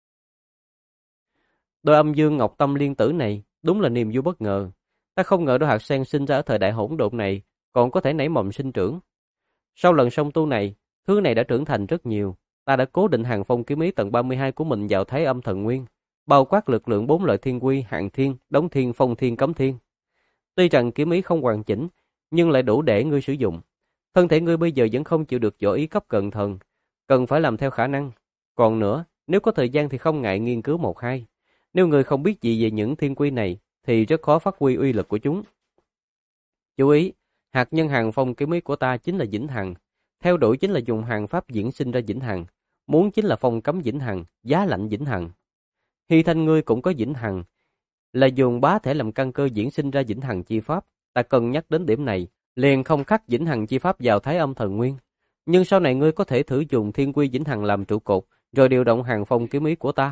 Đôi âm dương ngọc tâm liên tử này đúng là niềm vui bất ngờ. Ta không ngờ đôi hạt sen sinh ra ở thời đại hỗn độn này còn có thể nảy mầm sinh trưởng. Sau lần song tu này, thứ này đã trưởng thành rất nhiều. Ta đã cố định hàng phong kiếm ý tầng 32 của mình vào Thái Âm Thần Nguyên, bao quát lực lượng 4 loại thiên quy, hạng thiên, đống thiên, phong thiên, cấm thiên. Tuy rằng kiếm ý không hoàn chỉnh, nhưng lại đủ để ngươi sử dụng. Thân thể ngươi bây giờ vẫn không chịu được võ ý cấp cận thần, cần phải làm theo khả năng. Còn nữa, nếu có thời gian thì không ngại nghiên cứu 1-2. Nếu người không biết gì về những thiên quy này, thì rất khó phát huy uy lực của chúng. Chú ý, hạt nhân hàng phong kiếm ý của ta chính là Vĩnh Hằng. Theo đuổi chính là dùng hàng pháp diễn sinh ra Vĩnh Hằng. Muốn chính là phong cấm Vĩnh Hằng, giá lạnh Vĩnh Hằng. Hy Thanh ngươi cũng có Vĩnh Hằng, là dùng bá thể làm căn cơ diễn sinh ra Vĩnh Hằng chi pháp. Ta cần nhắc đến điểm này, liền không khắc Vĩnh Hằng chi pháp vào Thái Âm Thần Nguyên. Nhưng sau này ngươi có thể thử dùng thiên quy Vĩnh Hằng làm trụ cột, rồi điều động hàng phong kiếm ý của ta.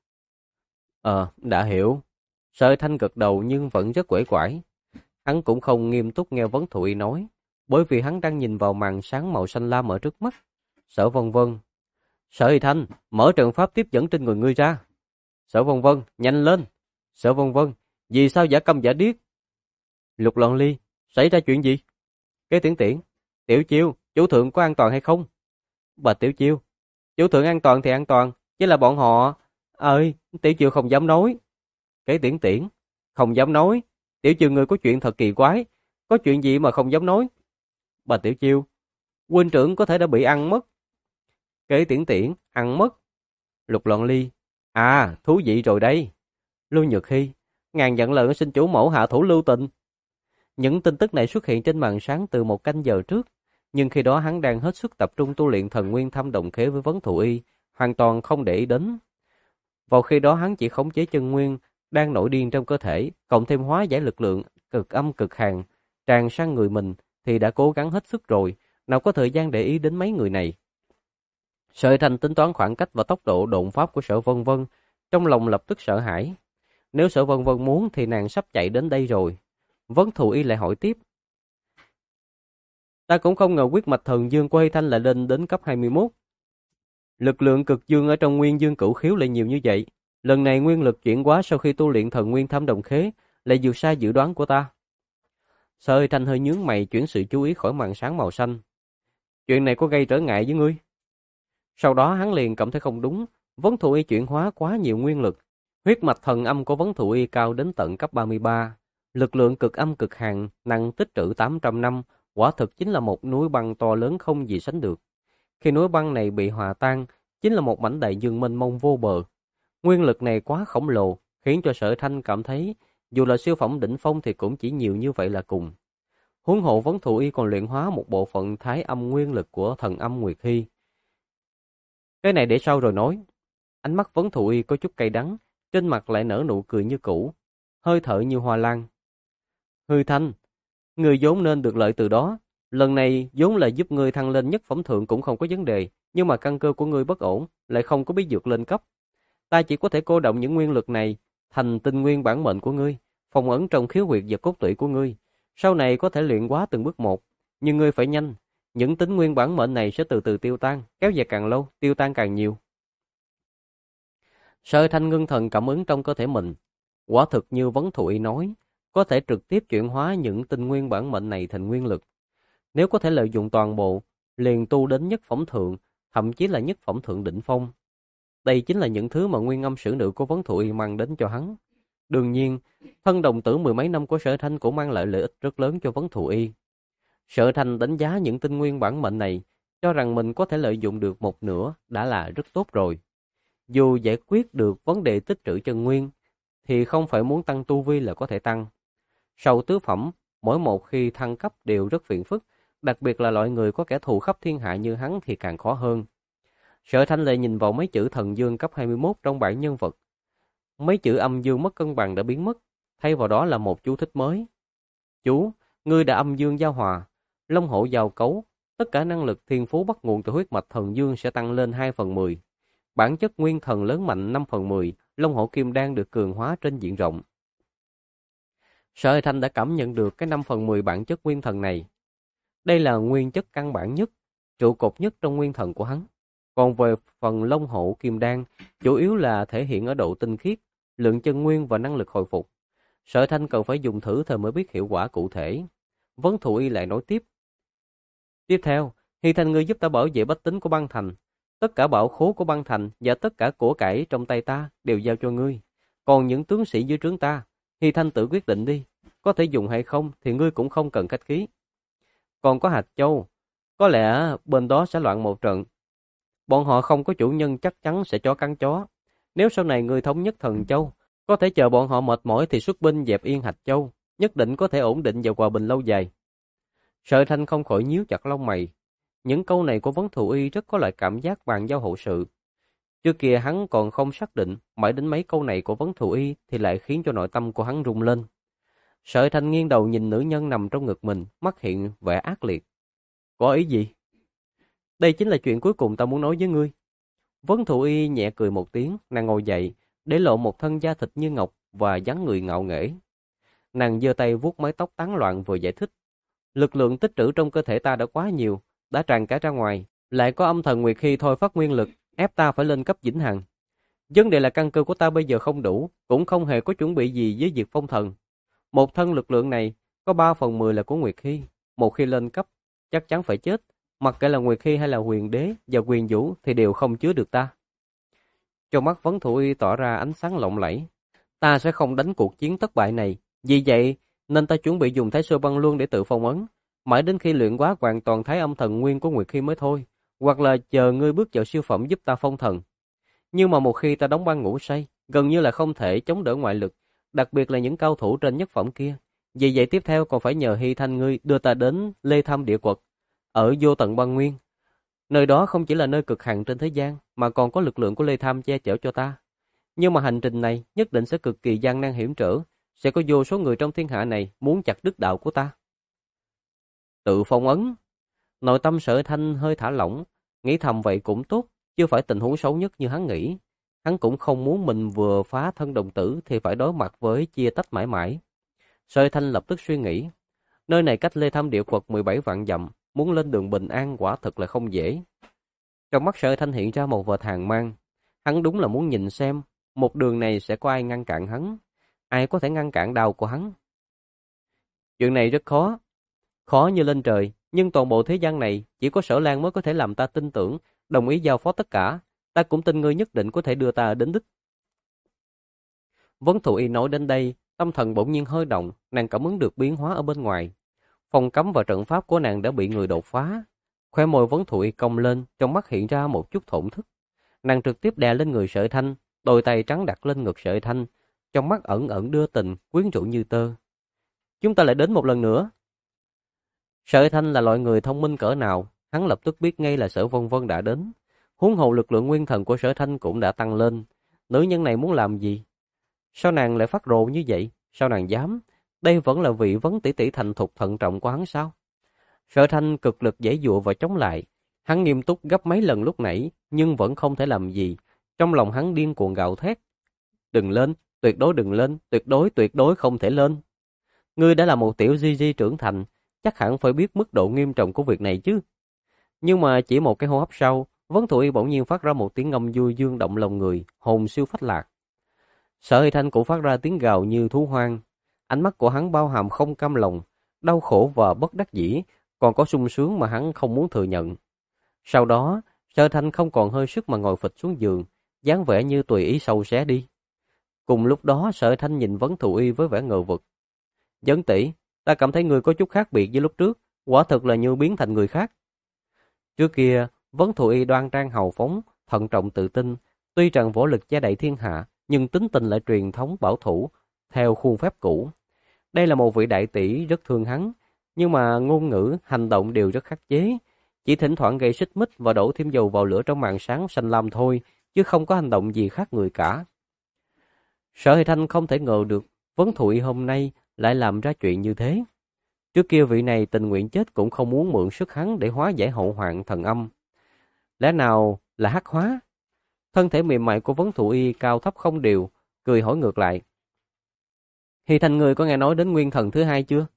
Đã hiểu. Sở Thanh gật đầu nhưng vẫn rất quể quải. Hắn cũng không nghiêm túc nghe Vấn Thụ Y nói, bởi vì hắn đang nhìn vào màn sáng màu xanh lam ở trước mắt. Sở Vân Vân. Sở Y Thanh, mở trận pháp tiếp dẫn trên người ngươi ra. Sở Vân Vân, nhanh lên. Sở Vân Vân, vì sao giả câm giả điếc? Lục Loan Ly, xảy ra chuyện gì? Cái Tiễn Tiễn, Tiểu Chiêu, chủ thượng có an toàn hay không? Bà Tiểu Chiêu, chủ thượng an toàn thì an toàn, chỉ là bọn họ... Ơi, Tiểu Chiêu không dám nói. Cái Tiễn Tiễn, không dám nói. Tiểu Chiêu người có chuyện thật kỳ quái, có chuyện gì mà không dám nói? Bà Tiểu Chiêu, huynh trưởng có thể đã bị ăn mất. Cái Tiễn Tiễn, ăn mất. Lục Loan Ly, à, thú vị rồi đây. Lưu Nhược Hy, ngàn dặn lợn xin chủ mẫu hạ thủ lưu tình. Những tin tức này xuất hiện trên màn sáng từ 1 canh giờ trước, nhưng khi đó hắn đang hết sức tập trung tu luyện thần nguyên thâm đồng khế với Vấn Thụ Y, hoàn toàn không để ý đến. Vào khi đó hắn chỉ khống chế chân nguyên đang nổi điên trong cơ thể, cộng thêm hóa giải lực lượng cực âm cực hàn tràn sang người mình thì đã cố gắng hết sức rồi, nào có thời gian để ý đến mấy người này. Sở Thanh tính toán khoảng cách và tốc độ độn pháp của Sở Vân Vân, trong lòng lập tức sợ hãi. Nếu Sở Vân Vân muốn thì nàng sắp chạy đến đây rồi. Vấn Thụ Y lại hỏi tiếp. Ta cũng không ngờ huyết mạch thần dương của Hy Thanh lại lên đến cấp 21. Lực lượng cực dương ở trong nguyên dương cửu khiếu lại nhiều như vậy. Lần này nguyên lực chuyển hóa sau khi tu luyện thần nguyên thâm đồng khế lại vượt xa dự đoán của ta. Sở Hy Thanh hơi nhướng mày chuyển sự chú ý khỏi màn sáng màu xanh. Chuyện này có gây trở ngại với ngươi? Sau đó hắn liền cảm thấy không đúng, Vấn Thụ Y chuyển hóa quá nhiều nguyên lực. Huyết mạch thần âm của Vấn Thụ Y cao đến tận cấp 33. Lực lượng cực âm cực hàn, năng tích trữ 800 năm, quả thực chính là một núi băng to lớn không gì sánh được. Khi núi băng này bị hòa tan, chính là một mảnh đại dương mênh mông vô bờ. Nguyên lực này quá khổng lồ, khiến cho Sở Thanh cảm thấy, dù là siêu phẩm đỉnh phong thì cũng chỉ nhiều như vậy là cùng. Huống hộ Vấn Thụ Y còn luyện hóa một bộ phận thái âm nguyên lực của thần âm Nguyệt Hy. Cái này để sau rồi nói. Ánh mắt Vấn Thụ Y có chút cay đắng, trên mặt lại nở nụ cười như cũ, hơi thở như hoa lan. Hy Thanh, người vốn nên được lợi từ đó. Lần này vốn là giúp ngươi thăng lên nhất phẩm thượng cũng không có vấn đề, nhưng mà căn cơ của ngươi bất ổn, lại không có biết vượt lên cấp. Ta chỉ có thể cô động những nguyên lực này thành tinh nguyên bản mệnh của ngươi, phong ấn trong khiếu huyệt và cốt tủy của ngươi. Sau này có thể luyện hóa từng bước một, nhưng ngươi phải nhanh. Những tính nguyên bản mệnh này sẽ từ từ tiêu tan, kéo dài càng lâu, tiêu tan càng nhiều. Sở Thanh ngưng thần cảm ứng trong cơ thể mình. Quả thực như Vấn Thụ Y nói, có thể trực tiếp chuyển hóa những tinh nguyên bản mệnh này thành nguyên lực. Nếu có thể lợi dụng toàn bộ, liền tu đến nhất phẩm thượng, thậm chí là nhất phẩm thượng đỉnh phong. Đây chính là những thứ mà nguyên âm sử nữ của Vấn Thụ Y mang đến cho hắn. Đương nhiên, thân đồng tử mười mấy năm của Sở Thanh cũng mang lại lợi ích rất lớn cho Vấn Thụ Y. Sở Thanh đánh giá những tinh nguyên bản mệnh này, cho rằng mình có thể lợi dụng được một nửa đã là rất tốt rồi. Dù giải quyết được vấn đề tích trữ chân nguyên, thì không phải muốn tăng tu vi là có thể tăng. Sau tứ phẩm, mỗi một khi thăng cấp đều rất phiền phức, đặc biệt là loại người có kẻ thù khắp thiên hạ như hắn thì càng khó hơn. Sở Thanh lại nhìn vào mấy chữ thần dương cấp 21 trong bảng nhân vật. Mấy chữ âm dương mất cân bằng đã biến mất, thay vào đó là một chú thích mới. Chú, ngươi đã âm dương giao hòa, long hổ giao cấu, tất cả năng lực thiên phú bắt nguồn từ huyết mạch thần dương sẽ tăng lên 2/10. Bản chất nguyên thần lớn mạnh 5/10, long hổ kim đan được cường hóa trên diện rộng. Sở Thanh đã cảm nhận được cái 5/10 bản chất nguyên thần này. Đây là nguyên chất căn bản nhất, trụ cột nhất trong nguyên thần của hắn. Còn về phần long hổ kim đan, chủ yếu là thể hiện ở độ tinh khiết, lượng chân nguyên và năng lực hồi phục. Sở Thanh cần phải dùng thử thời mới biết hiệu quả cụ thể. Vấn Thụ Y lại nói tiếp. Tiếp theo, Hy Thanh ngươi giúp ta bảo vệ bách tính của băng thành. Tất cả bảo khố của băng thành và tất cả của cải trong tay ta đều giao cho ngươi. Còn những tướng sĩ dưới trướng ta, Hy Thanh tự quyết định đi. Có thể dùng hay không thì ngươi cũng không cần khách khí. Còn có Hạt Châu, có lẽ bên đó sẽ loạn một trận. Bọn họ không có chủ nhân chắc chắn sẽ chó cắn chó. Nếu sau này ngươi thống nhất Thần Châu, có thể chờ bọn họ mệt mỏi thì xuất binh dẹp yên Hạt Châu, nhất định có thể ổn định và hòa bình lâu dài. Sở Thanh không khỏi nhíu chặt lông mày. Những câu này của Vấn Thụ Y rất có loại cảm giác bàn giao hậu sự. Trước kia hắn còn không xác định, mãi đến mấy câu này của Vấn Thụ Y thì lại khiến cho nội tâm của hắn rung lên. Sở Thanh nghiêng đầu nhìn nữ nhân nằm trong ngực mình, mắt hiện vẻ ác liệt. Có ý gì? Đây chính là chuyện cuối cùng ta muốn nói với ngươi. Vấn Thụ Y nhẹ cười một tiếng, nàng ngồi dậy, để lộ một thân da thịt như ngọc và dáng người ngạo nghễ. Nàng giơ tay vuốt mái tóc tán loạn vừa giải thích. Lực lượng tích trữ trong cơ thể ta đã quá nhiều, đã tràn cả ra ngoài, lại có âm thần Nguyệt Hy thôi phát nguyên lực, ép ta phải lên cấp vĩnh hằng. Vấn đề là căn cơ của ta bây giờ không đủ, cũng không hề có chuẩn bị gì với việc phong thần. Một thân lực lượng này, có 3/10 là của Nguyệt Hy, một khi lên cấp, chắc chắn phải chết. Mặc kệ là Nguyệt Hy hay là Huyền Đế và Huyền Vũ thì đều không chứa được ta. Trong mắt Vấn Thụ Y tỏ ra ánh sáng lộng lẫy. Ta sẽ không đánh cuộc chiến thất bại này, vì vậy nên ta chuẩn bị dùng Thái Sơ Băng Luân để tự phong ấn, mãi đến khi luyện hóa hoàn toàn Thái Âm Thần Nguyên của Nguyệt Hy mới thôi, hoặc là chờ ngươi bước vào siêu phẩm giúp ta phong thần. Nhưng mà một khi ta đóng băng ngủ say, gần như là không thể chống đỡ ngoại lực, đặc biệt là những cao thủ trên nhất phẩm kia. Vì vậy tiếp theo còn phải nhờ Hy Thanh ngươi đưa ta đến Lê Tham Địa Quật, ở vô tận băng nguyên. Nơi đó không chỉ là nơi cực hạn trên thế gian, mà còn có lực lượng của Lê Tham che chở cho ta. Nhưng mà hành trình này nhất định sẽ cực kỳ gian nan hiểm trở, sẽ có vô số người trong thiên hạ này muốn chặt đứt đạo của ta. Tự phong ấn. Nội tâm Sở Thanh hơi thả lỏng, nghĩ thầm vậy cũng tốt, chưa phải tình huống xấu nhất như hắn nghĩ. Hắn cũng không muốn mình vừa phá thân đồng tử thì phải đối mặt với chia tách mãi mãi. Sở Thanh lập tức suy nghĩ, nơi này cách Lê Tham Địa Quật 17 vạn dặm, muốn lên đường bình an quả thật là không dễ. Trong mắt Sở Thanh hiện ra một vệt hàn mang, hắn đúng là muốn nhìn xem, một đường này sẽ có ai ngăn cản hắn, ai có thể ngăn cản đau của hắn. Chuyện này rất khó, khó như lên trời, nhưng toàn bộ thế gian này chỉ có Sở Lan mới có thể làm ta tin tưởng, đồng ý giao phó tất cả, ta cũng tin ngươi nhất định có thể đưa ta đến đích. Vấn Thụ Y nói đến đây, tâm thần bỗng nhiên hơi động, nàng cảm ứng được biến hóa ở bên ngoài. Phòng cấm và trận pháp của nàng đã bị người đột phá. Khóe môi Vấn Thụ Y cong lên, trong mắt hiện ra một chút thổn thức. Nàng trực tiếp đè lên người Sở Thanh, đôi tay trắng đặt lên ngực Sở Thanh, trong mắt ẩn ẩn đưa tình, quyến rũ như tơ. Chúng ta lại đến một lần nữa. Sở Thanh là loại người thông minh cỡ nào, hắn lập tức biết ngay là Sở Vân Vân đã đến. Huống hồ lực lượng nguyên thần của Sở Thanh cũng đã tăng lên. Nữ nhân này muốn làm gì? Sao nàng lại phát rồ như vậy? Sao nàng dám? Đây vẫn là vị Vấn tỷ tỷ thành thục thận trọng của hắn sao? Sở Thanh cực lực giãy giụa và chống lại. Hắn nghiêm túc gấp mấy lần lúc nãy, nhưng vẫn không thể làm gì. Trong lòng hắn điên cuồng gào thét. Đừng lên, tuyệt đối đừng lên, tuyệt đối không thể lên. Ngươi đã là một tiểu di di trưởng thành, chắc hẳn phải biết mức độ nghiêm trọng của việc này chứ. Nhưng mà chỉ một cái hô hấp sau, Vấn Thụ Y bỗng nhiên phát ra một tiếng ngâm du dương động lòng người, hồn siêu phách lạc. Sở Hy Thanh cũng phát ra tiếng gào như thú hoang. Ánh mắt của hắn bao hàm không cam lòng, đau khổ và bất đắc dĩ, còn có sung sướng mà hắn không muốn thừa nhận. Sau đó, Sở Thanh không còn hơi sức mà ngồi phịch xuống giường, dáng vẻ như tùy ý sâu xé đi. Cùng lúc đó, Sở Thanh nhìn Vấn Thụ Y với vẻ ngờ vực. Vấn tỷ, ta cảm thấy người có chút khác biệt với lúc trước, quả thực là như biến thành người khác. Trước kia, Vấn Thụ Y đoan trang hào phóng, thận trọng tự tin, tuy rằng võ lực che đậy thiên hạ, nhưng tính tình lại truyền thống bảo thủ, theo khuôn phép cũ. Đây là một vị đại tỷ rất thương hắn, nhưng mà ngôn ngữ, hành động đều rất khắc chế, chỉ thỉnh thoảng gây xích mích và đổ thêm dầu vào lửa trong màn sáng xanh lam thôi, chứ không có hành động gì khác người cả. Sở Hy Thanh không thể ngờ được Vấn Thụ Y hôm nay lại làm ra chuyện như thế. Trước kia vị này tình nguyện chết cũng không muốn mượn sức hắn để hóa giải hậu hoạn thần âm. Lẽ nào là hắc hóa? Thân thể mềm mại của Vấn Thụ Y cao thấp không đều, cười hỏi ngược lại. Hy Thanh người có nghe nói đến nguyên thần thứ hai chưa?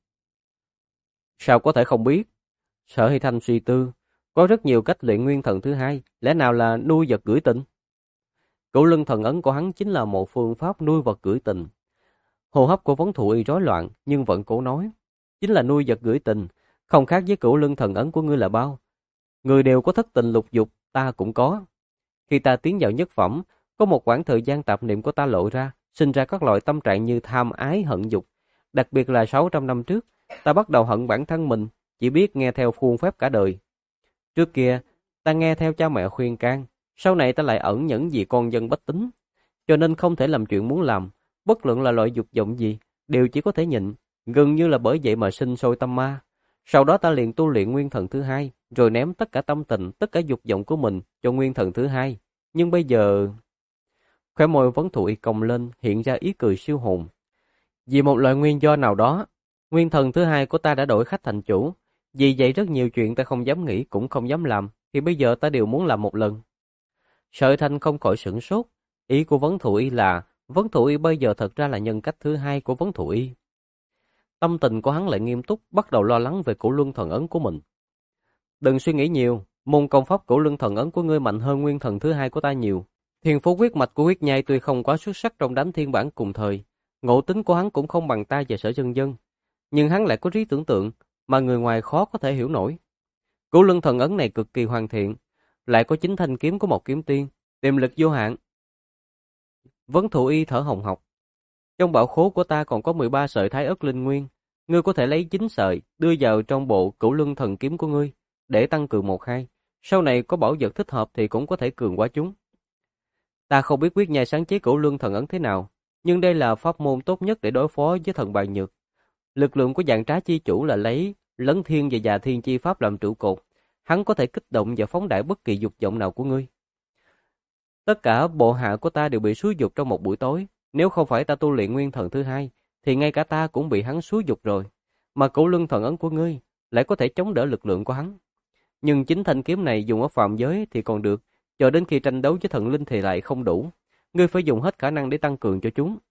Sao có thể không biết? Sở Hy Thanh suy tư, có rất nhiều cách luyện nguyên thần thứ hai, lẽ nào là nuôi vật gửi tình? Cửu lưng thần ấn của hắn chính là một phương pháp nuôi vật gửi tình. Hô hấp của Vấn Thụ Y rối loạn, nhưng vẫn cố nói, chính là nuôi vật gửi tình, không khác với cửu lưng thần ấn của ngươi là bao. Người đều có thất tình lục dục, ta cũng có. Khi ta tiến vào nhất phẩm, có một khoảng thời gian tạp niệm của ta lộ ra, sinh ra các loại tâm trạng như tham ái hận dục. Đặc biệt là 600 năm trước, ta bắt đầu hận bản thân mình, chỉ biết nghe theo khuôn phép cả đời. Trước kia, ta nghe theo cha mẹ khuyên can, sau này ta lại ẩn nhẫn vì con dân bách tính, cho nên không thể làm chuyện muốn làm, bất luận là loại dục vọng gì, đều chỉ có thể nhịn, gần như là bởi vậy mà sinh sôi tâm ma. Sau đó ta liền tu luyện nguyên thần thứ hai, rồi ném tất cả tâm tình, tất cả dục vọng của mình cho nguyên thần thứ hai. Nhưng bây giờ... Khóe môi Vấn Thụ Y cong lên, hiện ra ý cười siêu hồn. Vì một loại nguyên do nào đó, nguyên thần thứ hai của ta đã đổi khách thành chủ. Vì vậy rất nhiều chuyện ta không dám nghĩ cũng không dám làm, thì bây giờ ta đều muốn làm một lần. Sở Thanh không khỏi sửng sốt. Ý của Vấn Thụ Y là, Vấn Thụ Y bây giờ thật ra là nhân cách thứ hai của Vấn Thụ Y. Tâm tình của hắn lại nghiêm túc, bắt đầu lo lắng về Cửu Luân Thần Ấn của mình. Đừng suy nghĩ nhiều, môn công pháp Cửu Luân Thần Ấn của ngươi mạnh hơn nguyên thần thứ hai của ta nhiều. Thiên phú huyết mạch của huyết nhai tuy không quá xuất sắc trong đánh thiên bản cùng thời, ngộ tính của hắn cũng không bằng ta và Sở Chân Dân, nhưng hắn lại có trí tưởng tượng mà người ngoài khó có thể hiểu nổi. Cửu Luân Thần Ấn này cực kỳ hoàn thiện, lại có 9 thanh kiếm của một kiếm tiên, tiềm lực vô hạn. Vấn Thụ Y thở hồng hộc. Trong bảo khố của ta còn có 13 sợi Thái Ức Linh Nguyên, ngươi có thể lấy 9 sợi đưa vào trong bộ Cửu Luân Thần Kiếm của ngươi để tăng cường 1-2, sau này có bảo vật thích hợp thì cũng có thể cường hóa chúng. Ta không biết quyết nhai sáng chế Cửu Luân Thần Ấn thế nào, nhưng đây là pháp môn tốt nhất để đối phó với thần bại nhược. Lực lượng của Dạng Trá chi chủ là lấy Lấn Thiên và Già Thiên chi pháp làm trụ cột, hắn có thể kích động và phóng đại bất kỳ dục vọng nào của ngươi. Tất cả bộ hạ của ta đều bị xúi dục trong một buổi tối, nếu không phải ta tu luyện nguyên thần thứ hai, thì ngay cả ta cũng bị hắn xúi dục rồi, mà Cửu Luân Thần Ấn của ngươi lại có thể chống đỡ lực lượng của hắn. Nhưng chính thanh kiếm này dùng ở phàm giới thì còn được, chờ đến khi tranh đấu với thần linh thì lại không đủ, ngươi phải dùng hết khả năng để tăng cường cho chúng.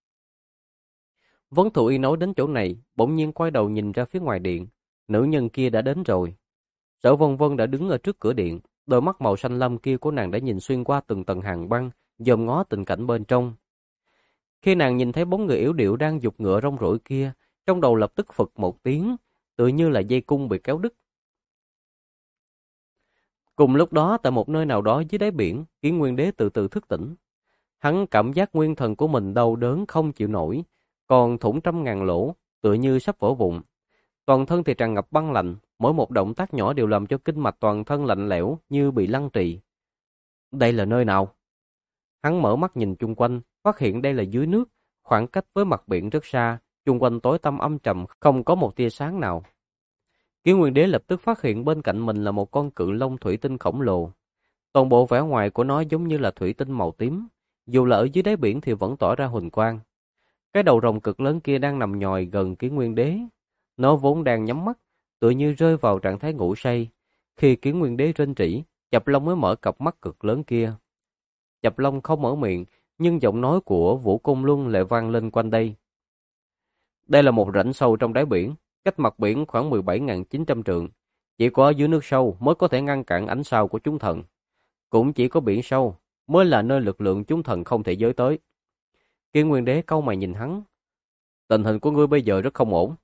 Vấn Thụ Y nói đến chỗ này, bỗng nhiên quay đầu nhìn ra phía ngoài điện, nữ nhân kia đã đến rồi. Sở Vân Vân đã đứng ở trước cửa điện, đôi mắt màu xanh lam kia của nàng đã nhìn xuyên qua từng tầng hàng băng, dòm ngó tình cảnh bên trong. Khi nàng nhìn thấy bóng người yếu điệu đang giục ngựa rong ruổi kia, trong đầu lập tức phật một tiếng, tựa như là dây cung bị kéo đứt. Cùng lúc đó, tại một nơi nào đó dưới đáy biển, Kiến Nguyên Đế từ từ thức tỉnh. Hắn cảm giác nguyên thần của mình đau đớn không chịu nổi, còn thủng trăm ngàn lỗ, tựa như sắp vỡ vụn. Toàn thân thì tràn ngập băng lạnh, mỗi một động tác nhỏ đều làm cho kinh mạch toàn thân lạnh lẽo như bị lăng trì. Đây là nơi nào? Hắn mở mắt nhìn chung quanh, phát hiện đây là dưới nước, khoảng cách với mặt biển rất xa, chung quanh tối tăm âm trầm, không có một tia sáng nào. Kiến Nguyên Đế lập tức phát hiện bên cạnh mình là một con cự long thủy tinh khổng lồ. Toàn bộ vẻ ngoài của nó giống như là thủy tinh màu tím, dù là ở dưới đáy biển thì vẫn tỏa ra huỳnh quang. Cái đầu rồng cực lớn kia đang nằm nhòi gần Kiến Nguyên Đế. Nó vốn đang nhắm mắt, tựa như rơi vào trạng thái ngủ say. Khi Kiến Nguyên Đế rên rỉ, Chập Long mới mở cặp mắt cực lớn kia. Chập Long không mở miệng, nhưng giọng nói của Vũ Côn Luân lại vang lên quanh đây. Đây là một rãnh sâu trong đáy biển, cách mặt biển khoảng 17.900 trượng. Chỉ có dưới nước sâu mới có thể ngăn cản ánh sao của chúng thần. cũng chỉ có biển sâu mới là nơi lực lượng chúng thần không thể giới tới. Kiến Nguyên Đế cau mày nhìn hắn. Tình hình của ngươi bây giờ rất không ổn.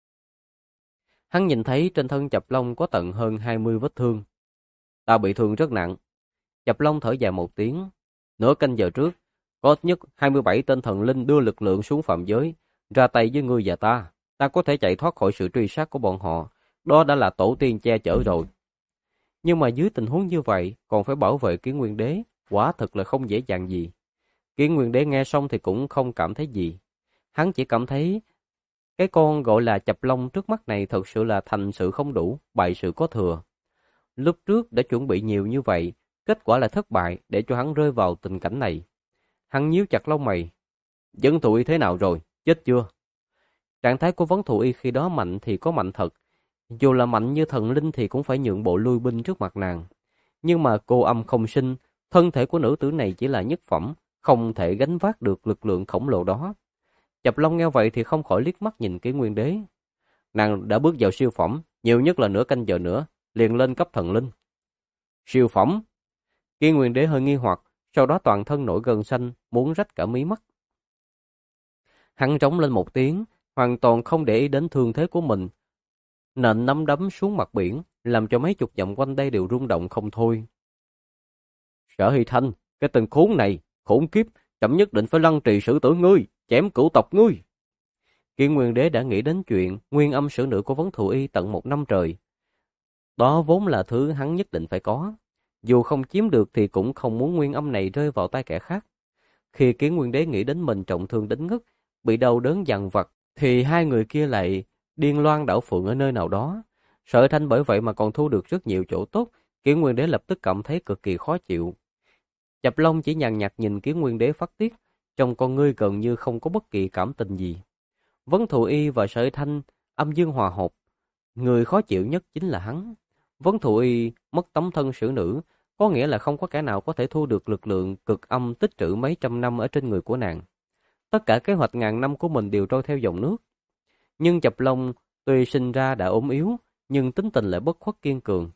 Hắn nhìn thấy trên thân Chập Long có tận hơn 20 vết thương. Ta bị thương rất nặng. Chập Long thở dài một tiếng. Nửa canh giờ trước, có ít nhất 27 tên thần linh đưa lực lượng xuống phạm giới, ra tay với ngươi và ta. Ta có thể chạy thoát khỏi sự truy sát của bọn họ. Đó đã là tổ tiên che chở rồi. Nhưng mà dưới tình huống như vậy, còn phải bảo vệ Kiến Nguyên Đế, quả thực là không dễ dàng gì. Kiến Nguyên Đế nghe xong thì cũng không cảm thấy gì. Hắn chỉ cảm thấy cái con gọi là Chập Long trước mắt này thật sự là thành sự không đủ, bại sự có thừa. Lúc trước đã chuẩn bị nhiều như vậy, kết quả là thất bại để cho hắn rơi vào tình cảnh này. Hắn nhíu chặt lông mày. Vấn Thụ Y thế nào rồi? Chết chưa? Trạng thái của Vấn Thụ Y khi đó mạnh thì có mạnh thật. Dù là mạnh như thần linh thì cũng phải nhượng bộ lui binh trước mặt nàng. Nhưng mà cô âm không sinh, thân thể của nữ tử này chỉ là nhất phẩm, không thể gánh vác được lực lượng khổng lồ đó. Chập Long nghe vậy thì không khỏi liếc mắt nhìn Kiến Nguyên Đế. Nàng đã bước vào siêu phẩm, nhiều nhất là nửa canh giờ nữa, liền lên cấp thần linh. Siêu phẩm? Kiến Nguyên Đế hơi nghi hoặc, sau đó toàn thân nổi gân xanh, muốn rách cả mí mắt. Hắn trống lên một tiếng, hoàn toàn không để ý đến thương thế của mình. Nện nắm đấm xuống mặt biển, làm cho mấy chục dặm quanh đây đều rung động không thôi. Sở Hy Thanh, cái tên khốn này, khốn kiếp, chậm nhất định phải lăng trì xử tử ngươi, chém cửu tộc ngươi. Kiến Nguyên Đế đã nghĩ đến chuyện nguyên âm sử nữ của Vấn Thụ Y tận 1 năm trời. Đó vốn là thứ hắn nhất định phải có. Dù không chiếm được thì cũng không muốn nguyên âm này rơi vào tay kẻ khác. Khi Kiến Nguyên Đế nghĩ đến mình trọng thương đến ngất, bị đau đớn dằn vặt, thì hai người kia lại điên loan đảo phượng ở nơi nào đó. Sở Thanh bởi vậy mà còn thu được rất nhiều chỗ tốt, Kiến Nguyên Đế lập tức cảm thấy cực kỳ khó chịu. Chập Long chỉ nhàn nhạt nhìn Kiến Nguyên Đế phát tiết, trong con ngươi gần như không có bất kỳ cảm tình gì. Vấn Thụ Y và Sở Thanh âm dương hòa hợp, người khó chịu nhất chính là hắn. Vấn Thụ Y mất tấm thân sử nữ, có nghĩa là không có kẻ nào có thể thu được lực lượng cực âm tích trữ mấy trăm năm ở trên người của nàng. Tất cả kế hoạch ngàn năm của mình đều trôi theo dòng nước. Nhưng Chập Long tuy sinh ra đã ốm yếu, nhưng tính tình lại bất khuất kiên cường.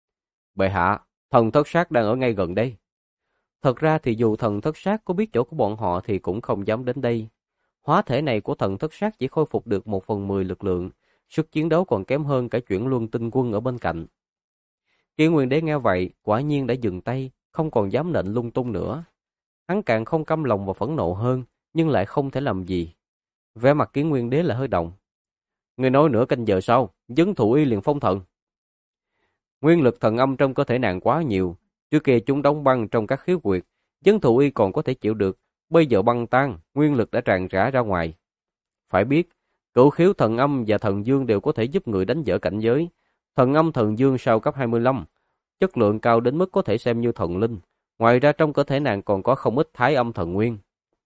Bệ hạ, thần thất sát đang ở ngay gần đây. Thật ra thì dù thần thất sát có biết chỗ của bọn họ thì cũng không dám đến đây. Hóa thể này của thần thất sát chỉ khôi phục được 1/10 lực lượng, sức chiến đấu còn kém hơn cả chuyển luân tinh quân ở bên cạnh. Kiến Nguyên Đế nghe vậy, quả nhiên đã dừng tay, không còn dám nện lung tung nữa. Hắn càng không căm lòng và phẫn nộ hơn, nhưng lại không thể làm gì. Vẻ mặt Kiến Nguyên Đế là hơi động. Người nói nửa canh giờ sau, Vấn Thụ Y liền phong thần. Nguyên lực thần âm trong cơ thể nàng quá nhiều, trước kia chúng đóng băng trong các khiếu huyệt, Vấn Thụ Y còn có thể chịu được, bây giờ băng tan, nguyên lực đã tràn rã ra ngoài. Phải biết, cửu khiếu thần âm và thần dương đều có thể giúp người đánh vỡ cảnh giới. Thần âm thần dương sau cấp 25, chất lượng cao đến mức có thể xem như thần linh. Ngoài ra trong cơ thể nàng còn có không ít thái âm thần nguyên.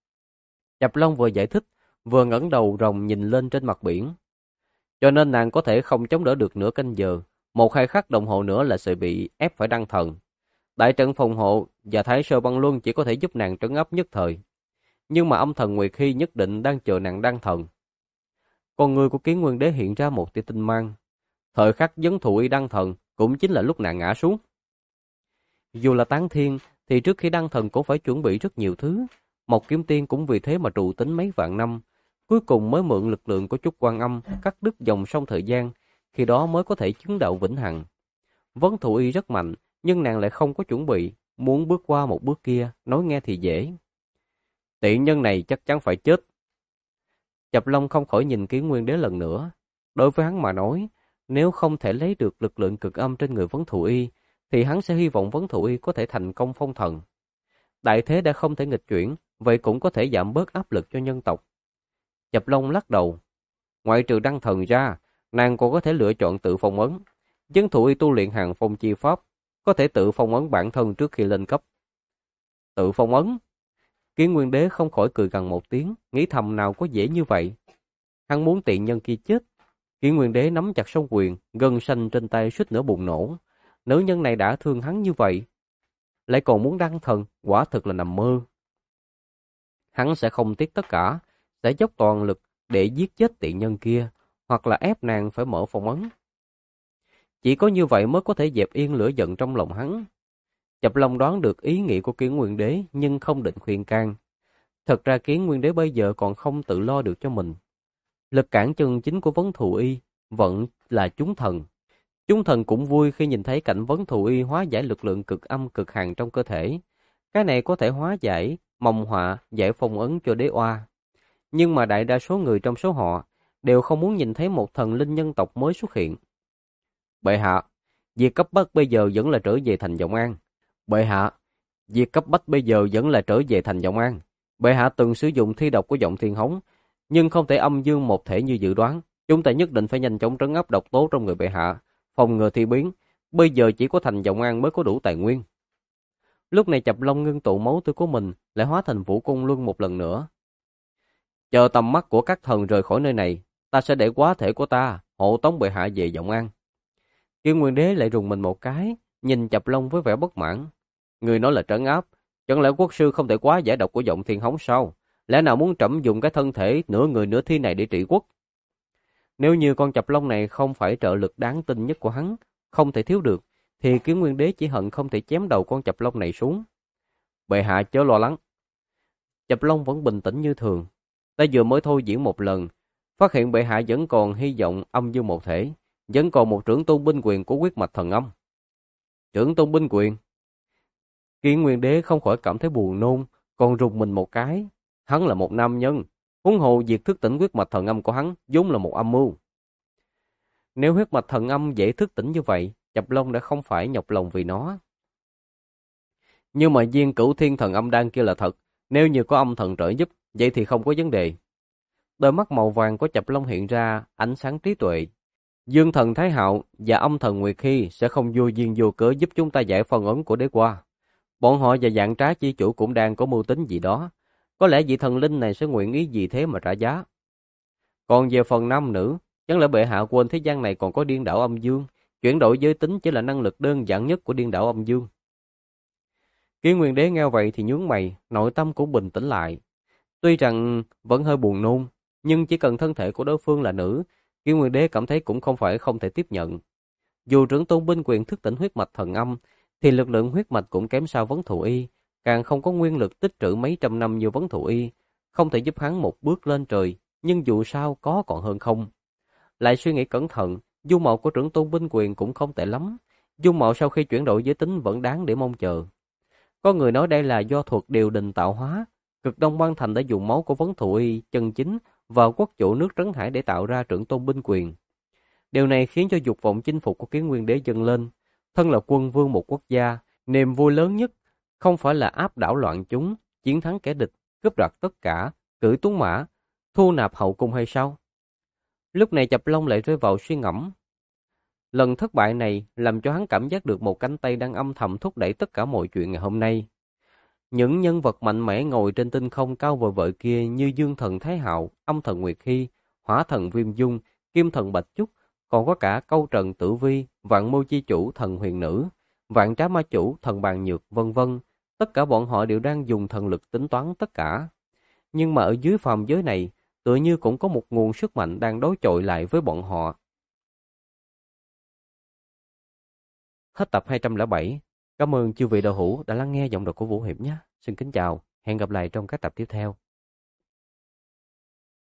Chập Long vừa giải thích, vừa ngẩng đầu rồng nhìn lên trên mặt biển. Cho nên nàng có thể không chống đỡ được nửa canh giờ, 1-2 khắc đồng hồ nữa là sẽ bị ép phải đăng thần. Đại trận phòng hộ và Thái Sơ Băng Luân chỉ có thể giúp nàng trấn áp nhất thời. Nhưng mà âm thần Nguyệt Hy nhất định đang chờ nàng đăng thần. Con người của Kiến Nguyên Đế hiện ra một tia tinh mang. Thời khắc Vấn Thụ Y đăng thần cũng chính là lúc nàng ngã xuống. Dù là tán thiên thì trước khi đăng thần cũng phải chuẩn bị rất nhiều thứ. Mộc Kiếm Tiên cũng vì thế mà trụ tính mấy vạn năm. Cuối cùng mới mượn lực lượng của chút Quan Âm cắt đứt dòng sông thời gian, khi đó mới có thể chứng đạo vĩnh hằng. Vấn Thụ Y rất mạnh, nhưng nàng lại không có chuẩn bị, muốn bước qua một bước kia, nói nghe thì dễ. Tiện nhân này chắc chắn phải chết. Chập Long không khỏi nhìn Kiến Nguyên Đế lần nữa. Đối với hắn mà nói, nếu không thể lấy được lực lượng cực âm trên người Vấn Thụ Y, thì hắn sẽ hy vọng Vấn Thụ Y có thể thành công phong thần. Đại thế đã không thể nghịch chuyển, vậy cũng có thể giảm bớt áp lực cho nhân tộc. Chập Long lắc đầu. Ngoại trừ đăng thần ra, nàng còn có thể lựa chọn tự phong ấn. Vấn Thụ Y tu luyện hàng phong chi pháp, có thể tự phong ấn bản thân trước khi lên cấp. Tự phong ấn? Kiến Nguyên Đế không khỏi cười gằn một tiếng, nghĩ thầm nào có dễ như vậy. Hắn muốn tiện nhân kia chết. Kiến Nguyên Đế nắm chặt song quyền, gân xanh trên tay suýt nữa bùng nổ. Nữ nhân này đã thương hắn như vậy, lại còn muốn đăng thần, quả thực là nằm mơ. Hắn sẽ không tiếc tất cả, sẽ dốc toàn lực để giết chết tiện nhân kia, hoặc là ép nàng phải mở phong ấn. Chỉ có như vậy mới có thể dẹp yên lửa giận trong lòng hắn. Chập Long đoán được ý nghĩ của Kiến Nguyên Đế nhưng không định khuyên can. Thật ra Kiến Nguyên Đế bây giờ còn không tự lo được cho mình. Lực cản chân chính của Vấn Thù Y vẫn là chúng thần. Chúng thần cũng vui khi nhìn thấy cảnh Vấn Thù Y hóa giải lực lượng cực âm cực hàn trong cơ thể. Cái này có thể hóa giải, mầm họa, giải phong ấn cho đế oa. Nhưng mà đại đa số người trong số họ đều không muốn nhìn thấy một thần linh nhân tộc mới xuất hiện. Bệ hạ, việc cấp bách bây giờ vẫn là trở về thành Vọng An. Bệ hạ, việc cấp bách bây giờ vẫn là trở về thành Vọng An. Bệ hạ từng sử dụng thi độc của Vọng Thiên Hống, nhưng không thể âm dương một thể như dự đoán. Chúng ta nhất định phải nhanh chóng trấn áp độc tố trong người bệ hạ, phòng ngừa thi biến. Bây giờ chỉ có thành Vọng An mới có đủ tài nguyên. Lúc này Chập Long ngưng tụ máu tươi của mình lại hóa thành Vũ Côn Luân một lần nữa. Chờ tầm mắt của các thần rời khỏi nơi này, ta sẽ để quá thể của ta hộ tống bệ hạ về Vọng An. Kim Nguyên Đế lại rùng mình một cái, nhìn Chập Long với vẻ bất mãn. Người nói là trấn áp, chẳng lẽ quốc sư không thể quá giải độc của Vọng Thiên Hống sao? Lẽ nào muốn trẫm dùng cái thân thể nửa người nửa thi này để trị quốc? Nếu như con Chập Long này không phải trợ lực đáng tin nhất của hắn, không thể thiếu được, thì Kiến Nguyên Đế chỉ hận không thể chém đầu con Chập Long này xuống. Bệ hạ chớ lo lắng. Chập Long vẫn bình tĩnh như thường. Ta vừa mới thôi diễn một lần, phát hiện bệ hạ vẫn còn hy vọng âm dương một thể, vẫn còn một trưởng tôn binh quyền của huyết mạch thần âm. Trưởng tôn binh quyền? Kiến Nguyên Đế không khỏi cảm thấy buồn nôn, còn rùng mình một cái. Hắn là một nam nhân, huống hồ việc thức tỉnh huyết mạch thần âm của hắn vốn là một âm mưu. Nếu huyết mạch thần âm dễ thức tỉnh như vậy, Chập Long đã không phải nhọc lòng vì nó. Nhưng mà viên Cửu Thiên thần âm đan kia là thật, nếu như có âm thần trợ giúp, vậy thì không có vấn đề. Đôi mắt màu vàng của Chập Long hiện ra ánh sáng trí tuệ. Dương thần Thái Hạo và âm thần Nguyệt Hy sẽ không vô duyên vô cớ giúp chúng ta giải phong ấn của đế qua. Bọn họ và dạng trá chi chủ cũng đang có mưu tính gì đó. Có lẽ vị thần linh này sẽ nguyện ý gì thế mà trả giá. Còn về phần nam nữ, chẳng lẽ bệ hạ quên thế gian này còn có điên đảo âm dương, chuyển đổi giới tính chỉ là năng lực đơn giản nhất của điên đảo âm dương. Kiến Nguyên Đế nghe vậy thì nhướng mày, nội tâm cũng bình tĩnh lại. Tuy rằng vẫn hơi buồn nôn, nhưng chỉ cần thân thể của đối phương là nữ, Kiến Nguyên Đế cảm thấy cũng không phải không thể tiếp nhận. Dù trưởng tôn binh quyền thức tỉnh huyết mạch thần âm, thì lực lượng huyết mạch cũng kém sao Vấn Thù Y, càng không có nguyên lực tích trữ mấy trăm năm như Vấn Thù Y, không thể giúp hắn một bước lên trời, nhưng dù sao có còn hơn không. Lại suy nghĩ cẩn thận, dung mạo của trưởng tôn binh quyền cũng không tệ lắm, dung mạo sau khi chuyển đổi giới tính vẫn đáng để mong chờ. Có người nói đây là do thuật điều đình tạo hóa, Cực Đông Băng Thành đã dùng máu của Vấn Thù Y chân chính vào quốc chủ nước Trấn Hải để tạo ra trưởng tôn binh quyền. Điều này khiến cho dục vọng chinh phục của Kiến Nguyên Đế dâng lên. Thân là quân vương một quốc gia, niềm vui lớn nhất không phải là áp đảo loạn chúng, chiến thắng kẻ địch, cướp đoạt tất cả, cưỡi tuấn mã, thu nạp hậu cung hay sao? Lúc này Chập Long lại rơi vào suy ngẫm. Lần thất bại này làm cho hắn cảm giác được một cánh tay đang âm thầm thúc đẩy tất cả mọi chuyện ngày hôm nay. Những nhân vật mạnh mẽ ngồi trên tinh không cao vời vợi kia như Dương thần Thái Hạo, Âm thần Nguyệt Hy, Hỏa thần Viêm Dung, Kim thần Bạch Chúc, còn có cả Câu Trần Tử Vi, Vạn Mưu chi chủ thần Huyền Nữ, Vạn Trá Ma chủ thần Bàn Nhược, vân vân. Tất cả bọn họ đều đang dùng thần lực tính toán tất cả. Nhưng mà ở dưới phàm giới này, tựa như cũng có một nguồn sức mạnh đang đối chọi lại với bọn họ. Hết tập 207. Cảm ơn chư vị đạo hữu đã lắng nghe giọng đọc của Vũ Hiệp nhé. Xin kính chào, hẹn gặp lại trong các tập tiếp theo.